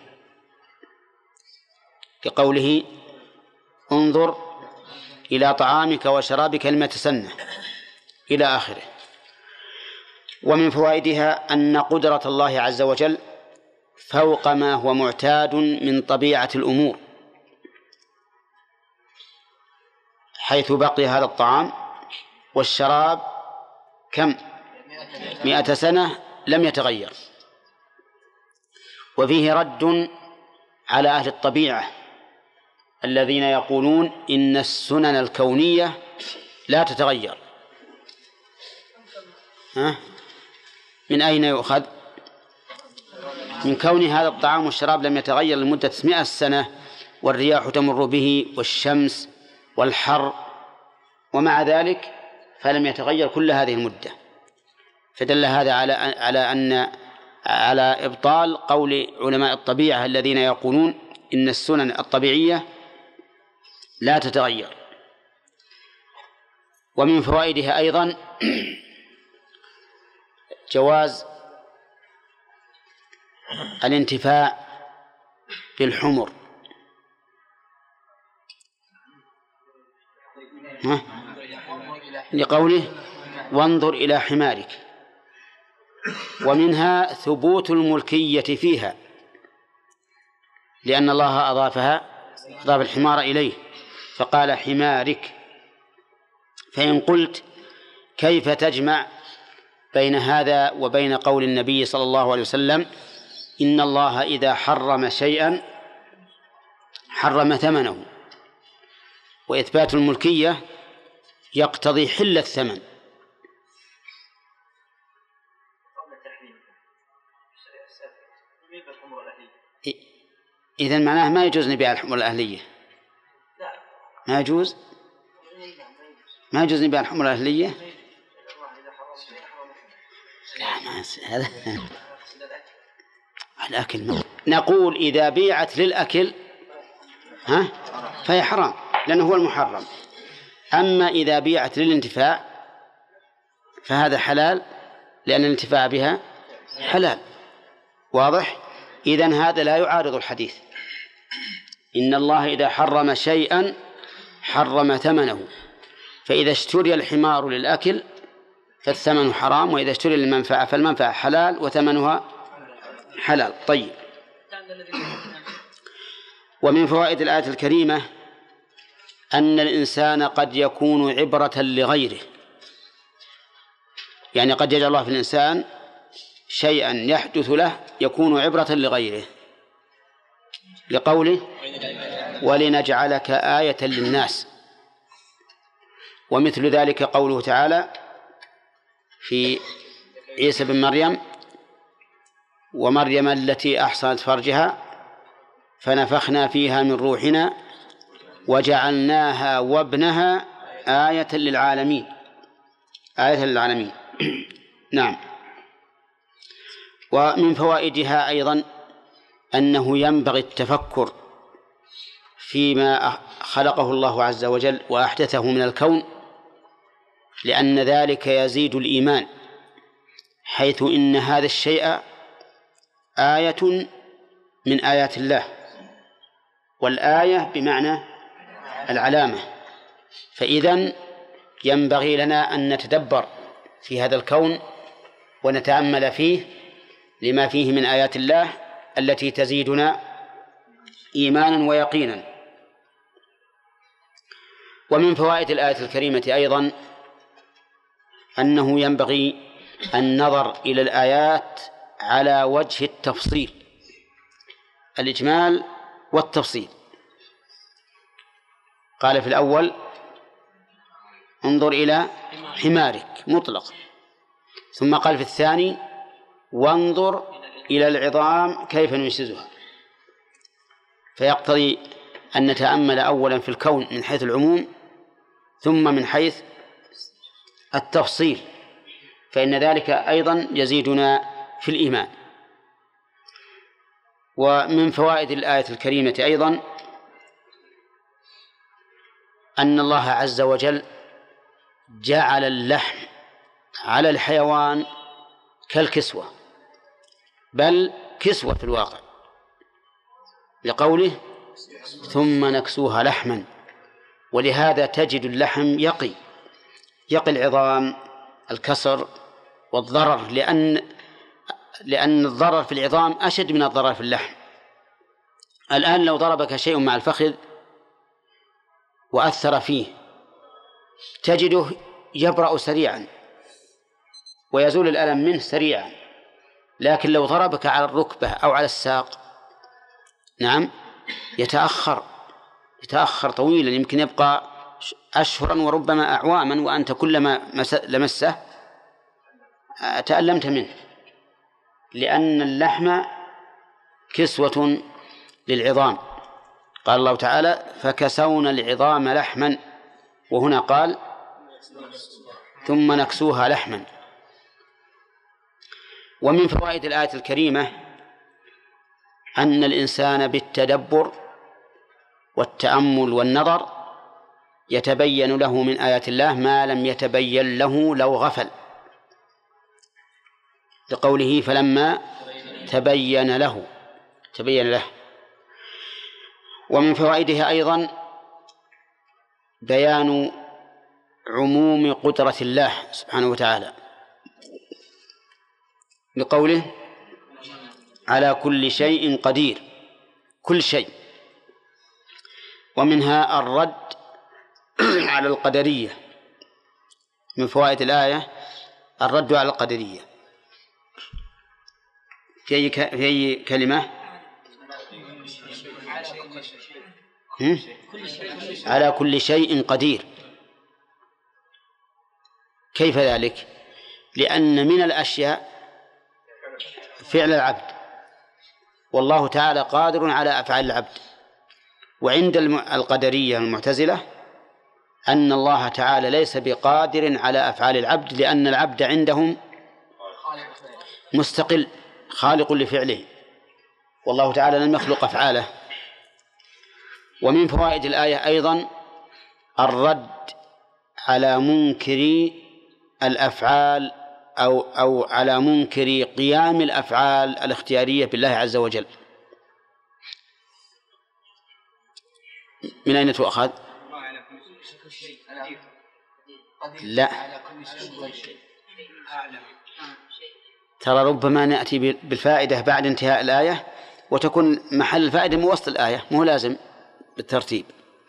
كقوله انظر إلى طعامك وشرابك لم يتسنه إلى آخره. ومن فوائدها أن قدرة الله عز وجل فوق ما هو معتاد من طبيعة الأمور، حيث بقي هذا الطعام والشراب كم 100 سنة لم يتغير. وفيه رد على أهل الطبيعة الذين يقولون إن السنن الكونية لا تتغير، من أين يؤخذ؟ من كون هذا الطعام والشراب لم يتغير لمدة 100 سنة، والرياح تمر به والشمس والحر، ومع ذلك فلم يتغير كل هذه المدة. فدل هذا على إبطال قول علماء الطبيعة الذين يقولون إن السنن الطبيعية لا تتغير. ومن فوائدها أيضا جواز الانتفاع بالحمر، لقوله وانظر إلى حمارك. ومنها ثبوت الملكية فيها، لأن الله أضاف الحمار إليه فقال حمارك. فإن قلت كيف تجمع بين هذا وبين قول النبي صلى الله عليه وسلم إن الله إذا حرم شيئا حرم ثمنه، وإثبات الملكية يقتضي حل الثمن. إذن معناه ما يجوز نبيع الحمر الأهلية، ما يجوز نبيع الحمر الأهلية. لا ما هذا الأكل. نقول إذا بيعت للأكل فهي حرام لأنه هو المحرم، أما إذا بيعت للانتفاع فهذا حلال لأن الانتفاع بها حلال. واضح؟ إذن هذا لا يعارض الحديث إن الله إذا حرم شيئا حرم ثمنه، فإذا اشتري الحمار للأكل فالثمن حرام، وإذا اشتري للمنفعة فالمنفعة حلال وثمنها حلال. طيب. ومن فوائد الآية الكريمة أن الإنسان قد يكون عبرة لغيره، يعني قد يجعل الله في الإنسان شيئا يحدث له يكون عبرة لغيره، لقوله ولنجعلك آية للناس. ومثل ذلك قوله تعالى في عيسى بن مريم ومريم التي أحصنت فرجها فنفخنا فيها من روحنا وجعلناها وابنها آية للعالمين، آية للعالمين. نعم. ومن فوائدها أيضا أنه ينبغي التفكر فيما خلقه الله عز وجل وأحدثه من الكون، لأن ذلك يزيد الإيمان، حيث إن هذا الشيء آية من آيات الله، والآية بمعنى العلامة. فإذن ينبغي لنا أن نتدبر في هذا الكون ونتأمل فيه لما فيه من آيات الله التي تزيدنا إيمانا ويقينا. ومن فوائد الآية الكريمة أيضا أنه ينبغي النظر إلى الآيات على وجه التفصيل، الإجمال والتفصيل. قال في الأول انظر إلى حمارك مطلق، ثم قال في الثاني وانظر إلى العظام كيف ننشزها، فيقتضي أن نتأمل أولا في الكون من حيث العموم ثم من حيث التفصيل، فإن ذلك أيضا يزيدنا في الإيمان. ومن فوائد الآية الكريمة أيضا أن الله عز وجل جعل اللحم على الحيوان كالكسوة، بل كسوة في الواقع، لقوله ثم نكسوها لحما. ولهذا تجد اللحم يقي العظام الكسر والضرر، لأن الضرر في العظام أشد من الضرر في اللحم. الآن لو ضربك شيء مع الفخذ وأثر فيه تجده يبرأ سريعا ويزول الألم منه سريعا، لكن لو ضربك على الركبة أو على الساق نعم يتأخر طويلا، يمكن يبقى أشهرا وربما أعواما، وأنت كلما لمسه تألمت منه، لأن اللحم كسوة للعظام. قال الله تعالى فكسونا العظام لحما، وهنا قال ثم نكسوها لحما. ومن فوائد الآية الكريمة أن الإنسان بالتدبر والتأمل والنظر يتبين له من آيات الله ما لم يتبين له لو غفل، لقوله فلما تبين له. ومن فوائدها أيضا بيان عموم قدرة الله سبحانه وتعالى، لقوله على كل شيء قدير، كل شيء. ومنها الرد على القدرية، من فوائد الآية الرد على القدرية. في أي كلمة؟ على كل شيء قدير. كيف ذلك؟ لأن من الأشياء فعل العبد، والله تعالى قادر على أفعال العبد. وعند القدرية المعتزلة أن الله تعالى ليس بقادر على أفعال العبد، لأن العبد عندهم مستقل خالق لفعله، والله تعالى لم يخلق أفعاله. ومن فوائد الآية أيضا الرد على منكر الأفعال أو على منكر قيام الأفعال الاختيارية بالله عز وجل. من أين تؤخذ؟ لا، ترى ربما نأتي بالفائدة بعد انتهاء الآية وتكون محل الفائدة من وسط الآية، مو لازم بالترتيب.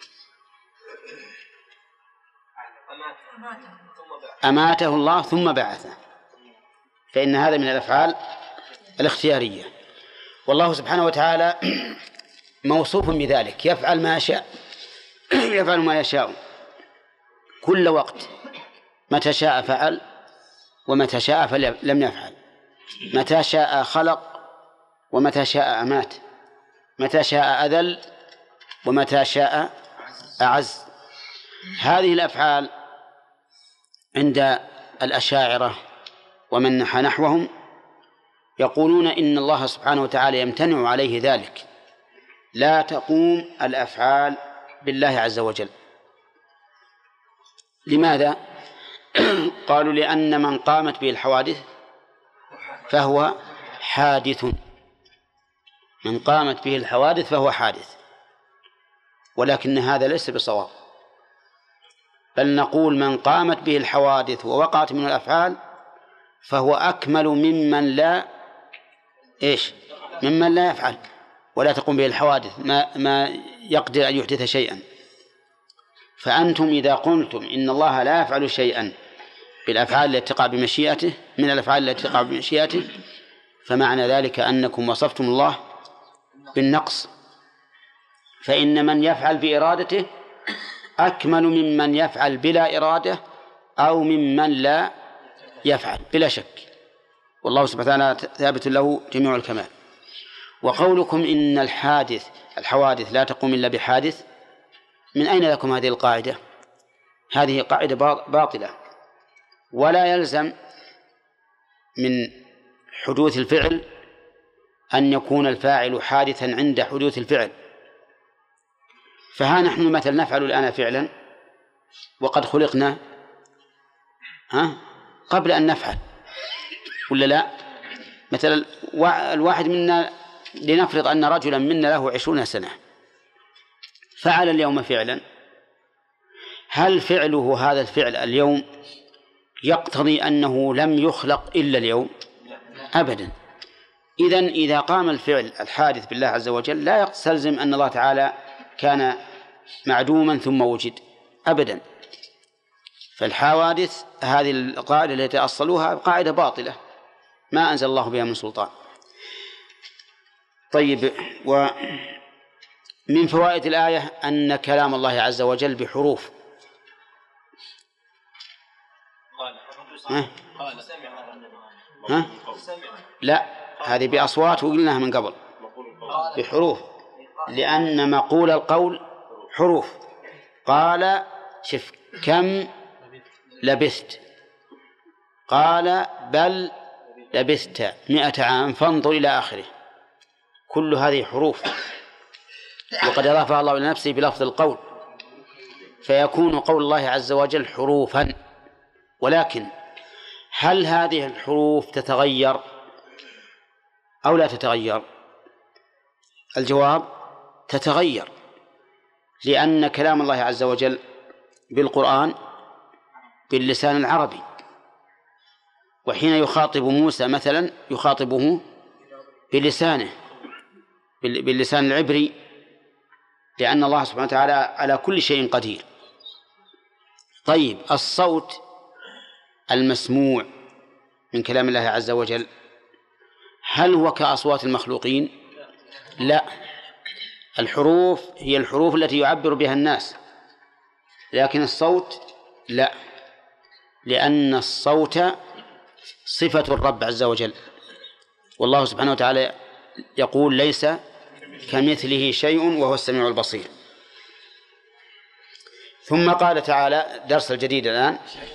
أماته الله ثم بعثه، فإن هذا من الأفعال الاختيارية. والله سبحانه وتعالى موصوف بذلك، يفعل ما يشاء يفعل ما يشاء كل وقت، متى شاء فعل ومتى شاء فلم يفعل، متى شاء خلق ومتى شاء أمات، متى شاء أذل ومتى شاء أعز. هذه الأفعال عند الأشاعرة ومن نحى نحوهم يقولون إن الله سبحانه وتعالى يمتنع عليه ذلك، لا تقوم الأفعال بالله عز وجل. لماذا؟ قالوا لأن من قامت به الحوادث فهو حادث، من قامت به الحوادث فهو حادث، ولكن هذا ليس بصواب، بل نقول من قامت به الحوادث ووقعت من الأفعال فهو أكمل ممن لا ممن لا يفعل ولا تقوم به الحوادث، ما يقدر أن يحدث شيئا. فأنتم إذا قلتم إن الله لا يفعل شيئا بالأفعال التي تقع بمشيئته، من الأفعال التي تقع بمشيئته، فمعنى ذلك أنكم وصفتم الله بالنقص، فإن من يفعل بإرادته أكمل ممن يفعل بلا إرادة أو ممن لا يفعل بلا شك، والله سبحانه وتعالى ثابت له جميع الكمال. وقولكم إن الحوادث لا تقوم إلا بحادث، من أين لكم هذه القاعدة؟ هذه قاعدة باطلة، ولا يلزم من حدوث الفعل أن يكون الفاعل حادثا عند حدوث الفعل. فها نحن مثلا نفعل الآن فعلا وقد خلقنا قبل أن نفعل، ولا لا؟ مثلا الواحد منا، لنفرض أن رجلا منا له 20 سنة فعل اليوم فعلا، هل فعله هذا الفعل اليوم يقتضي أنه لم يخلق إلا اليوم؟ أبدا. إذن إذا قام الفعل الحادث بالله عز وجل لا يستلزم أن الله تعالى كان معدوما ثم وجد أبدا. فالحوادث هذه القاعدة التي أصلوها قاعدة باطلة ما أنزل الله بها من سلطان. طيب، ومن فوائد الآية أن كلام الله عز وجل بحروف. ها؟ لا، هذه بأصوات وقلناها من قبل بحروف، لأن مقول القول حروف. قال شف كم لبثت، قال بل لبثت 100 عام فانظر إلى آخره، كل هذه حروف، وقد أضافها الله إلى نفسه بلفظ القول، فيكون قول الله عز وجل حروفا. ولكن هل هذه الحروف تتغير أو لا تتغير؟ الجواب تتغير، لأن كلام الله عز وجل بالقرآن باللسان العربي، وحين يخاطب موسى مثلا يخاطبه بلسانه باللسان العبري، لأن الله سبحانه وتعالى على كل شيء قدير. طيب، الصوت المسموع من كلام الله عز وجل هل هو كأصوات المخلوقين؟ لا، الحروف هي الحروف التي يعبر بها الناس، لكن الصوت لا، لأن الصوت صفة الرب عز وجل، والله سبحانه وتعالى يقول ليس كمثله شيء وهو السميع البصير. ثم قال تعالى درس الجديد الآن.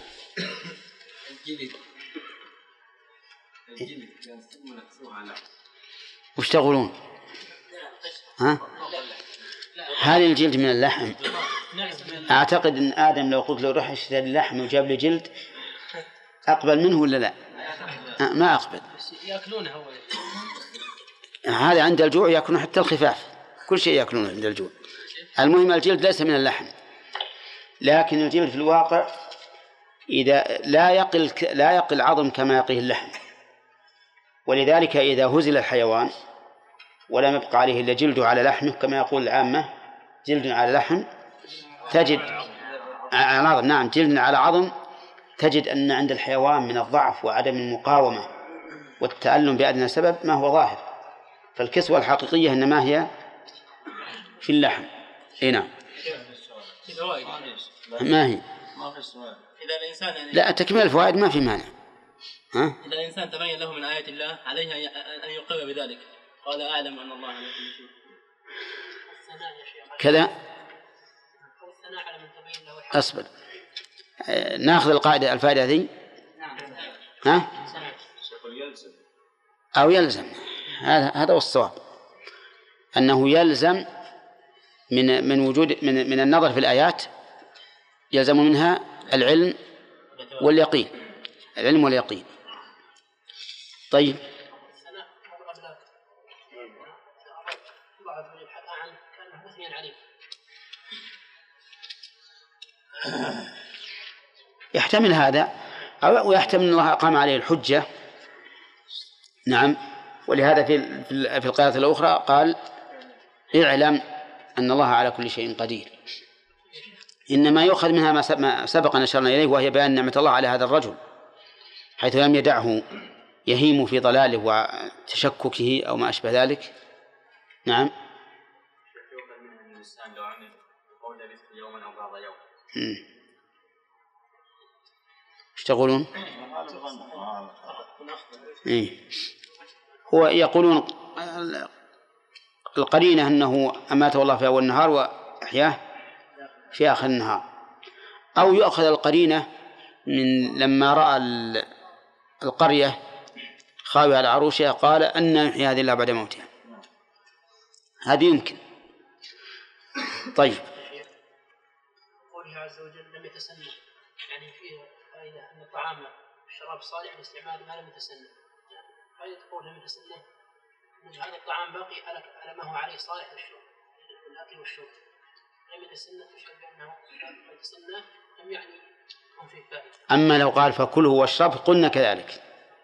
وش تقولون؟ ها؟ هل الجلد من اللحم؟ أعتقد أن آدم لو قلت له روح اشتري اللحم وجاب لي جلد أقبل منه ولا لا؟ ما أقبل. يأكلونه أول. هذا عند الجوع يأكلون حتى الخفاف، كل شيء يأكلونه عند الجوع. المهم الجلد ليس من اللحم، لكن الجلد في الواقع إذا لا يقل عظم كما يقيه اللحم، ولذلك إذا هزل الحيوان ولم يبقى عليه إلا جلده على لحمه كما يقول العامة جلد على لحم تجد على عظم، نعم جلد على عظم، تجد أن عند الحيوان من الضعف وعدم المقاومة والتألم بأدنى سبب ما هو ظاهر، فالكسوة الحقيقية إنما هي في اللحم. نعم. ما هي؟ إذا الإنسان يعني لا، تكمل الفوائد ما في مانع. ها؟ إذا الإنسان تبين له من آيات الله عليه أن يقر بذلك، قال أعلم أن الله على كل شيء. كذا. أصبر، ناخذ القاعدة الفائدة هذه. ها؟ أو يلزم، هذا هو الصواب، أنه يلزم من وجود من النظر في الآيات يلزم منها العلم واليقين، العلم واليقين. طيب، يحتمل هذا أو يحتمل أن الله أقام عليه الحجة. نعم، ولهذا في القراءة الأخرى قال اعلم أن الله على كل شيء قدير. إنما يؤخذ منها ما سبق أن أشرنا إليه، وهي بيان نعمة الله على هذا الرجل حيث لم يدعه يهيم في ضلاله وتشككه أو ما أشبه ذلك. نعم. ايش تقولون؟ هو يقولون القرينة أنه أماته الله في أول النهار وأحياه في آخر النهار، أو يؤخذ القرينة من لما رأى القرية خاوية على عروشها قال أن يحيي هذه الله بعد موتها، هذه يمكن. طيب، قوله عز وجل لم يتسنى، يعني فيه فائدة أن الطعام والشراب صالح لاستعمال ما لم يتسنى. فائدة قول لم يتسنى أن هذا الطعام باقي على ما هو عليه صالح للأكل والشرب. لم يتسنى تشعر بأنه يتسنى لم يعني هم فيه فائدة. أما لو قال فكله واشربه قلنا كذلك،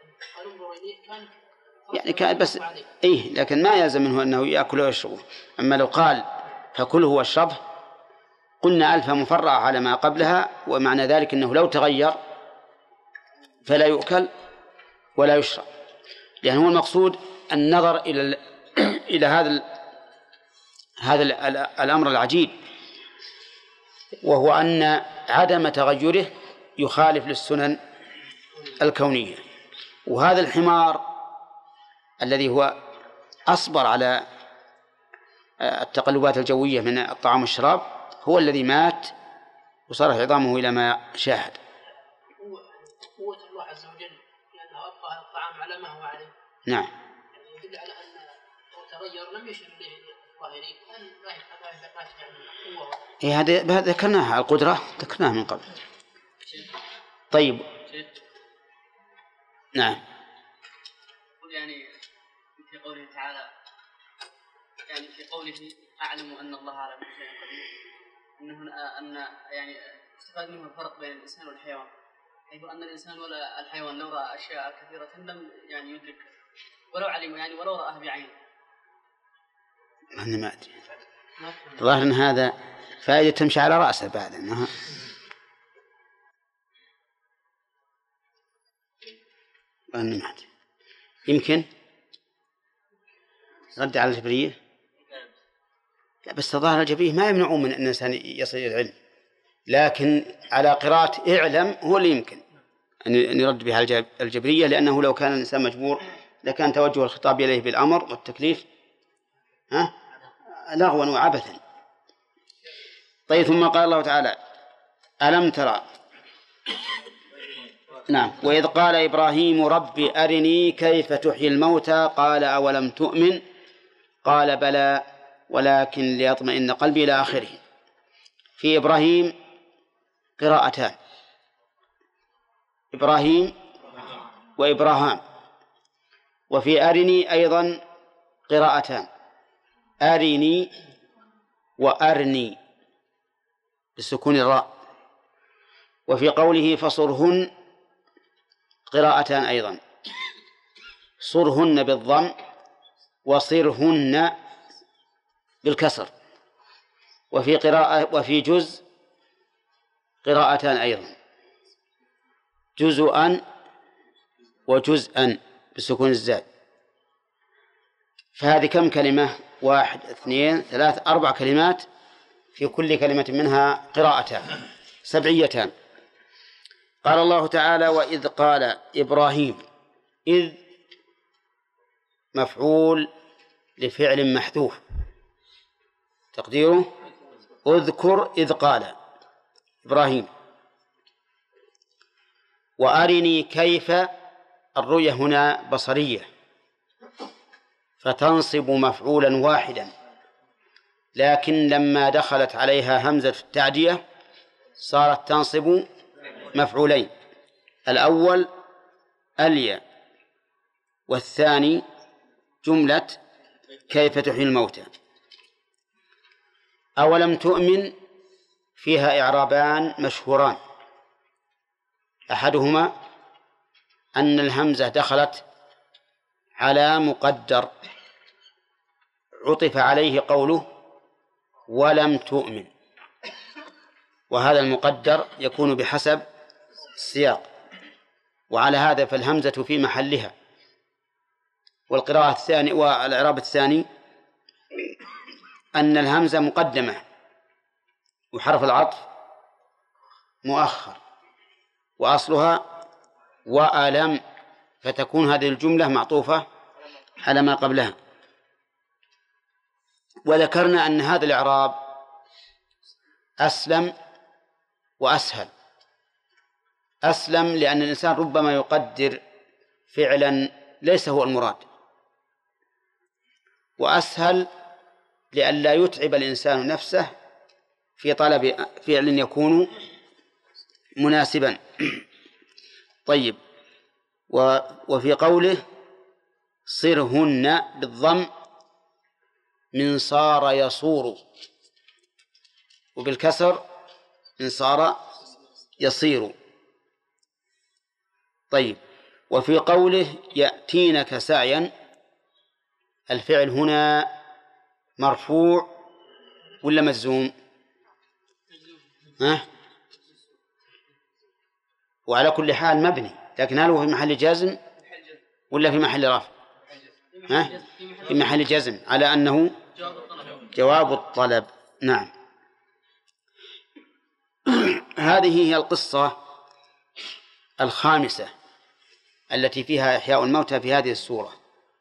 يعني كان بس لكن ما يلزم منه أنه يأكل ويشربه. أما لو قال فكله واشربه قلنا ألف مفرعة على ما قبلها، ومعنى ذلك أنه لو تغير فلا يؤكل ولا يشرب، لأن هو المقصود النظر إلى هذا الأمر العجيب، وهو أن عدم تغيره يخالف للسنن الكونية. وهذا الحمار الذي هو أصبر على التقلبات الجوية من الطعام والشراب هو الذي مات وصارت عظامه إلى ما شاهد. قوة الله عز وجل لأنه أبقى هذا الطعام على ما هو عليه. نعم. يعني يدل على أن لو تغير لم يشر إليه الظاهرين لا يتعلم قوة. هذا ذكرناها القدرة ذكرناها من قبل. طيب. نعم. يعني في قوله تعالى يعني في قوله أعلم أن الله على كل شيء قدير أن يعني استفاد منه الفرق بين الإنسان والحيوان حيث أن الإنسان ولا الحيوان لو رأى أشياء كثيرة لم يعني يدرك ولو علم يعني ولو رآها بعينه. أنا ما أدري الظاهر أن هذا فائدة تمشي على رأسه بعد أنها أنا ما أدري يمكن رد على الجبرية. لا بس الظاهر الجبرية ما يمنعون من أن الإنسان يصل إلى العلم لكن على قراءة اعلم هو اللي يمكن أن يرد بها الجبرية لأنه لو كان الإنسان مجبور لكان توجه الخطاب إليه بالأمر والتكليف لغوا وعبثا. طيب ثم قال الله تعالى ألم ترى نعم وإذ قال إبراهيم رب أرني كيف تحيي الموتى قال أولم تؤمن قال بلى ولكن ليطمئن قلبي إلى آخره. في إبراهيم قراءتان إبراهيم وإبراهام. وفي أرني أيضا قراءتان أرني وأرني بسكون الراء. وفي قوله فصرهن قراءتان أيضا صرهن بالضم وصرهن بالكسر. وفي جزء قراءتان أيضا جزءا وجزءا بسكون الزاي. فهذه كم كلمة؟ 1 2 3 4 كلمات في كل كلمة منها قراءتان سبعيتان. قال الله تعالى وإذ قال إبراهيم إذ مفعول لفعل محذوف تقديره اذكر إذ قال إبراهيم. وأرني كيف الرؤية هنا بصرية فتنصب مفعولا واحدا لكن لما دخلت عليها همزة التعدية صارت تنصب مفعولين الأول الياء والثاني جملة كيف تحيي الموتى. أولم تؤمن فيها إعرابان مشهوران أحدهما أن الهمزة دخلت على مقدر عطف عليه قوله ولم تؤمن وهذا المقدر يكون بحسب السياق وعلى هذا فالهمزة في محلها. والقراءة الثانية والإعراب الثاني أن الهمزة مقدمة وحرف العطف مؤخر وأصلها وألم فتكون هذه الجملة معطوفة على ما قبلها. وذكرنا أن هذا الإعراب أسلم وأسهل. أسلم لأن الإنسان ربما يقدر فعلا ليس هو المراد وأسهل لئلا يتعب الإنسان نفسه في طلب فعل يكون مناسبا. طيب وفي قوله صرهن بالضم من صار يصور وبالكسر من صار يصير. طيب وفي قوله يأتينك سعيا الفعل هنا مرفوع ولا مجزوم؟ وعلى كل حال مبني لكن هل هو في محل جزم ولا في محل رفع؟ في محل جزم على أنه جواب الطلب. نعم. هذه هي القصة الخامسة التي فيها إحياء الموتى في هذه السورة،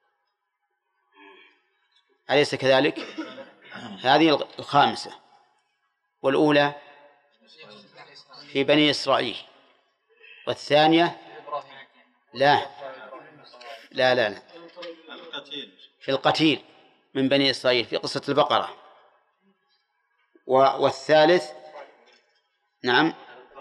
أليس كذلك؟ هذه الخامسة، والأولى في بني إسرائيل، والثانية لا في القتيل من بني إسرائيل في قصة البقرة، والثالث نعم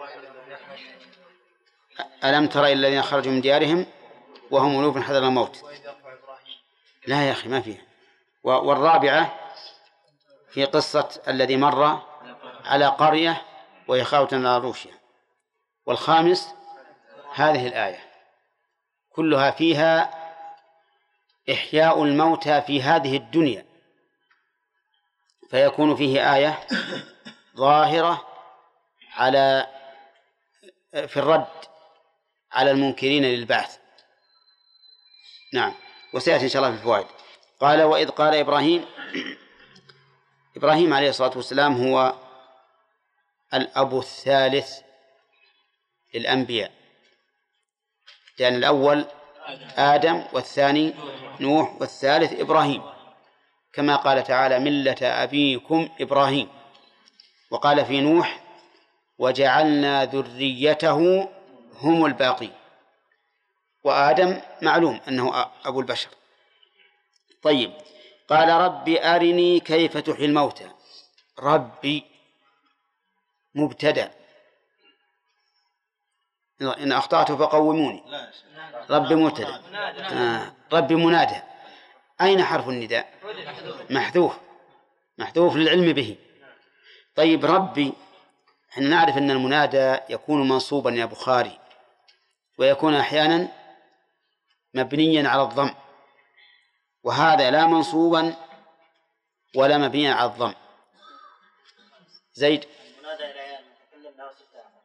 ألم تر إلى الذين خرجوا من ديارهم وهم ألوف حذر الموت. لا يا أخي ما فيها. والرابعة في قصة الذي مر على قرية وهي خاوية على عروشها. والخامس هذه الآية كلها فيها إحياء الموتى في هذه الدنيا، فيكون فيه آية ظاهرة في الرد على المنكرين للبعث. نعم، وسيأتي إن شاء الله في الفوائد. قال وإذ قال إبراهيم عليه الصلاة والسلام هو الأب الثالث للأنبياء، لأن الأول آدم والثاني نوح والثالث إبراهيم، كما قال تعالى ملة أبيكم إبراهيم. وقال في نوح وجعلنا ذريته هم الباقين. وآدم معلوم أنه أبو البشر. طيب، قال رب أرني كيف تحيي الموتى. ربي مبتدأ، إن أخطأت فقوموني. ربي مبتدأ، ربي منادى. أين حرف النداء؟ محذوف للعلم به. طيب، ربي احنا نعرف أن المنادى يكون منصوبا يا بخاري، ويكون أحيانا مبنيا على الضم، وهذا لا منصوبا ولا مبنيا على الضم. زيد المنادى العيال المتكلم له 6 أعمال،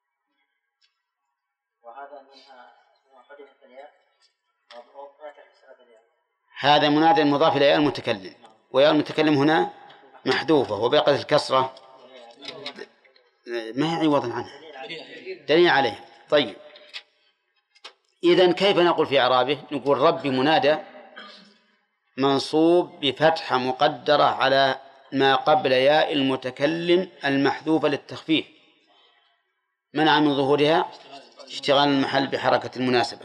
وهذا منها حدث الياء وفاتح السبب الياء. هذا منادى مضاف إلى ياء المتكلم، وياء المتكلم هنا محذوفة، وبقت الكسرة ما هي عوضا عنها، دليل عليه. طيب، إذن كيف نقول في إعرابه؟ نقول ربي منادى منصوب بفتحة مقدرة على ما قبل ياء المتكلم المحذوفة للتخفيف، منع من ظهورها اشتغال المحل بحركة المناسبة.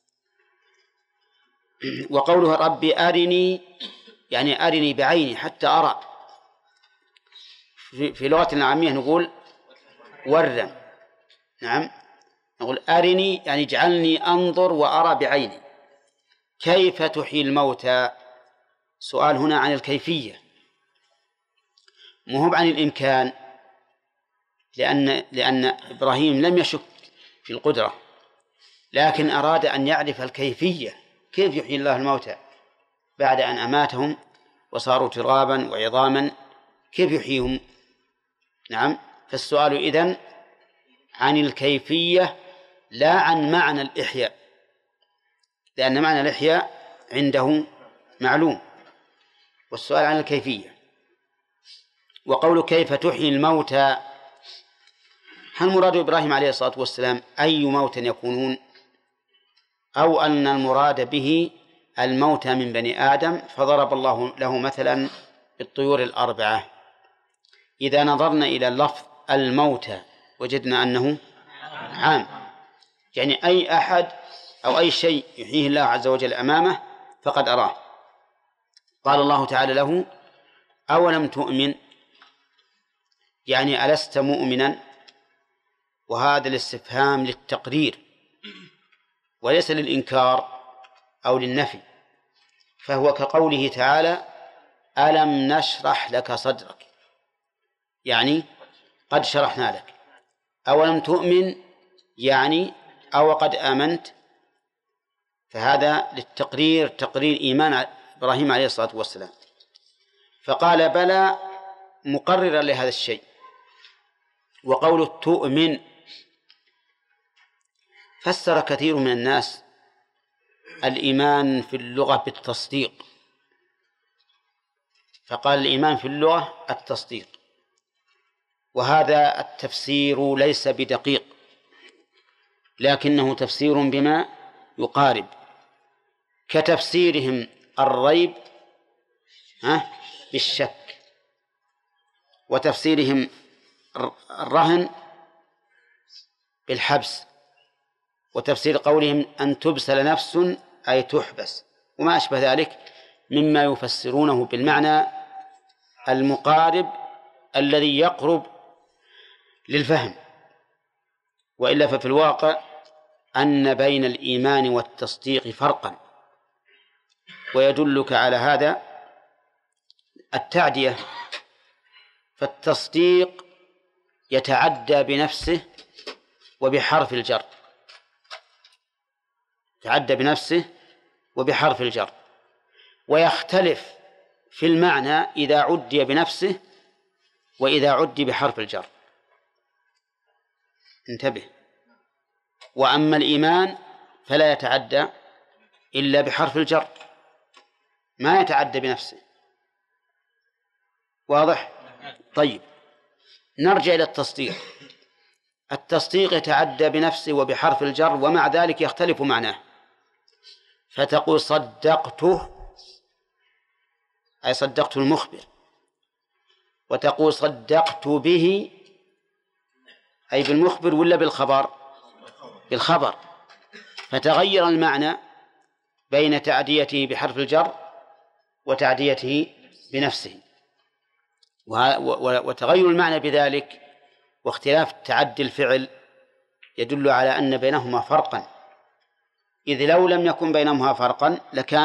وقوله ربي أرني يعني أرني بعيني حتى أرى. في لغة العامية نقول ورم. نعم، نقول أرني يعني اجعلني أنظر وأرى بعيني. كيف تحيي الموتى؟ سؤال هنا عن الكيفية، مو عن الإمكان، لأن إبراهيم لم يشك في القدرة، لكن أراد أن يعرف الكيفية، كيف يحيي الله الموتى بعد أن أماتهم وصاروا ترابا وعظاما، كيف يحييهم؟ نعم، فالسؤال إذن عن الكيفية لا عن معنى الإحياء، لأن معنى الإحياء عنده معلوم، والسؤال عن الكيفية. وقول كيف تحيي الموتى، هل مراد إبراهيم عليه الصلاة والسلام أي موت يكونون، أو أن المراد به الموتى من بني آدم، فضرب الله له مثلا بالطيور 4؟ إذا نظرنا إلى اللفظ الموتى وجدنا أنه عام، يعني أي أحد أو أي شيء يحييه الله عز وجل أمامه فقد أراه. قال الله تعالى له أولم تؤمن، يعني ألست مؤمنا، وهذا الاستفهام للتقرير وليس للإنكار أو للنفي، فهو كقوله تعالى ألم نشرح لك صدرك، يعني قد شرحنا لك. أولم تؤمن يعني أو قد آمنت، فهذا للتقرير، تقرير إيمان إبراهيم عليه الصلاة والسلام. فقال بلى مقررا لهذا الشيء. وقول تؤمن فسر كثير من الناس الإيمان في اللغة بالتصديق، فقال الإيمان في اللغة التصديق، وهذا التفسير ليس بدقيق، لكنه تفسير بما يقارب، كتفسيرهم الريب بالشك، وتفسيرهم الرهن بالحبس، وتفسير قولهم أن تبسل نفس أي تحبس، وما أشبه ذلك مما يفسرونه بالمعنى المقارب الذي يقرب للفهم. وإلا ففي الواقع أن بين الإيمان والتصديق فرقا، ويدلك على هذا التعدية. فالتصديق يتعدى بنفسه وبحرف الجر، يتعدى بنفسه وبحرف الجر، ويختلف في المعنى إذا عدي بنفسه وإذا عدي بحرف الجر. انتبه. وأما الإيمان فلا يتعدى إلا بحرف الجر، ما يتعدى بنفسه. واضح؟ طيب، نرجع إلى التصديق. التصديق يتعدى بنفسه وبحرف الجر، ومع ذلك يختلف معناه. فتقول صدقته أي صدقت المخبر، وتقول صدقت به أي بالمخبر ولا بالخبر؟ بالخبر. فتغير المعنى بين تعديته بحرف الجر وتعديته بنفسه، وتغير المعنى بذلك واختلاف تعدي الفعل يدل على أن بينهما فرقا، إذ لو لم يكن بينهما فرقا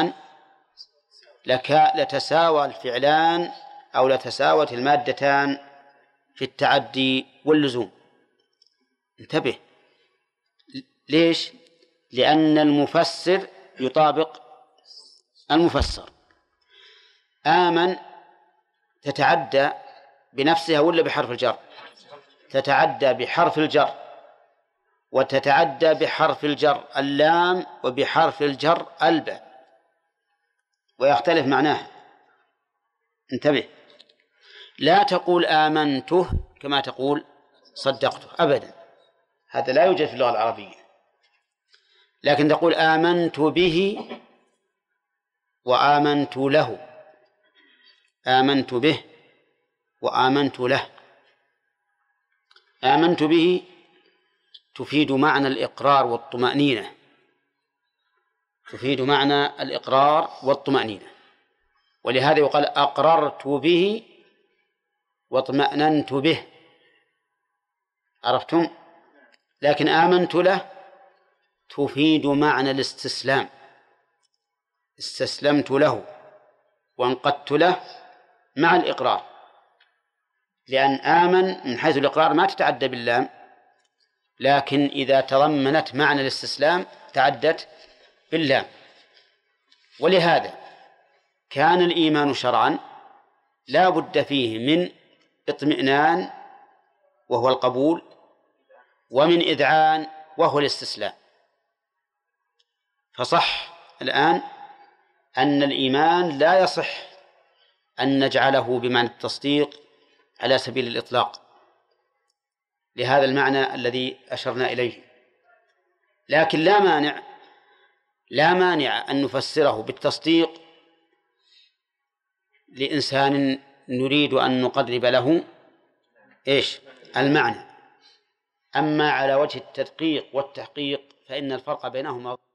لتساوى الفعلان أو لتساوت المادتان في التعدي واللزوم. انتبه. ليش؟ لأن المفسر يطابق المفسر. آمن تتعدى بنفسها ولا بحرف الجر؟ تتعدى بحرف الجر، وتتعدى بحرف الجر اللام وبحرف الجر الباء، ويختلف معناه. انتبه. لا تقول آمنته كما تقول صدقته أبدا، هذا لا يوجد في اللغة العربية، لكن تقول آمنت به وآمنت له، آمنت به وآمنت له. آمنت به تفيد معنى الإقرار والطمأنينة، تفيد معنى الإقرار والطمأنينة، ولهذا يقال أقررت به واطمأننت به. عرفتم؟ لكن آمنت له تفيد معنى الاستسلام، استسلمت له وانقدت له مع الإقرار، لأن آمن من حيث الإقرار ما تتعدى باللام، لكن إذا تضمنت معنى الاستسلام تعدت باللام. ولهذا كان الإيمان شرعا لا بد فيه من اطمئنان وهو القبول، ومن إذعان وهو الاستسلام. فصح الآن أن الإيمان لا يصح أن نجعله بمعنى التصديق على سبيل الإطلاق لهذا المعنى الذي أشرنا إليه، لكن لا مانع أن نفسره بالتصديق لإنسان نريد أن نقرب له المعنى. أما على وجه التدقيق والتحقيق فإن الفرق بينهما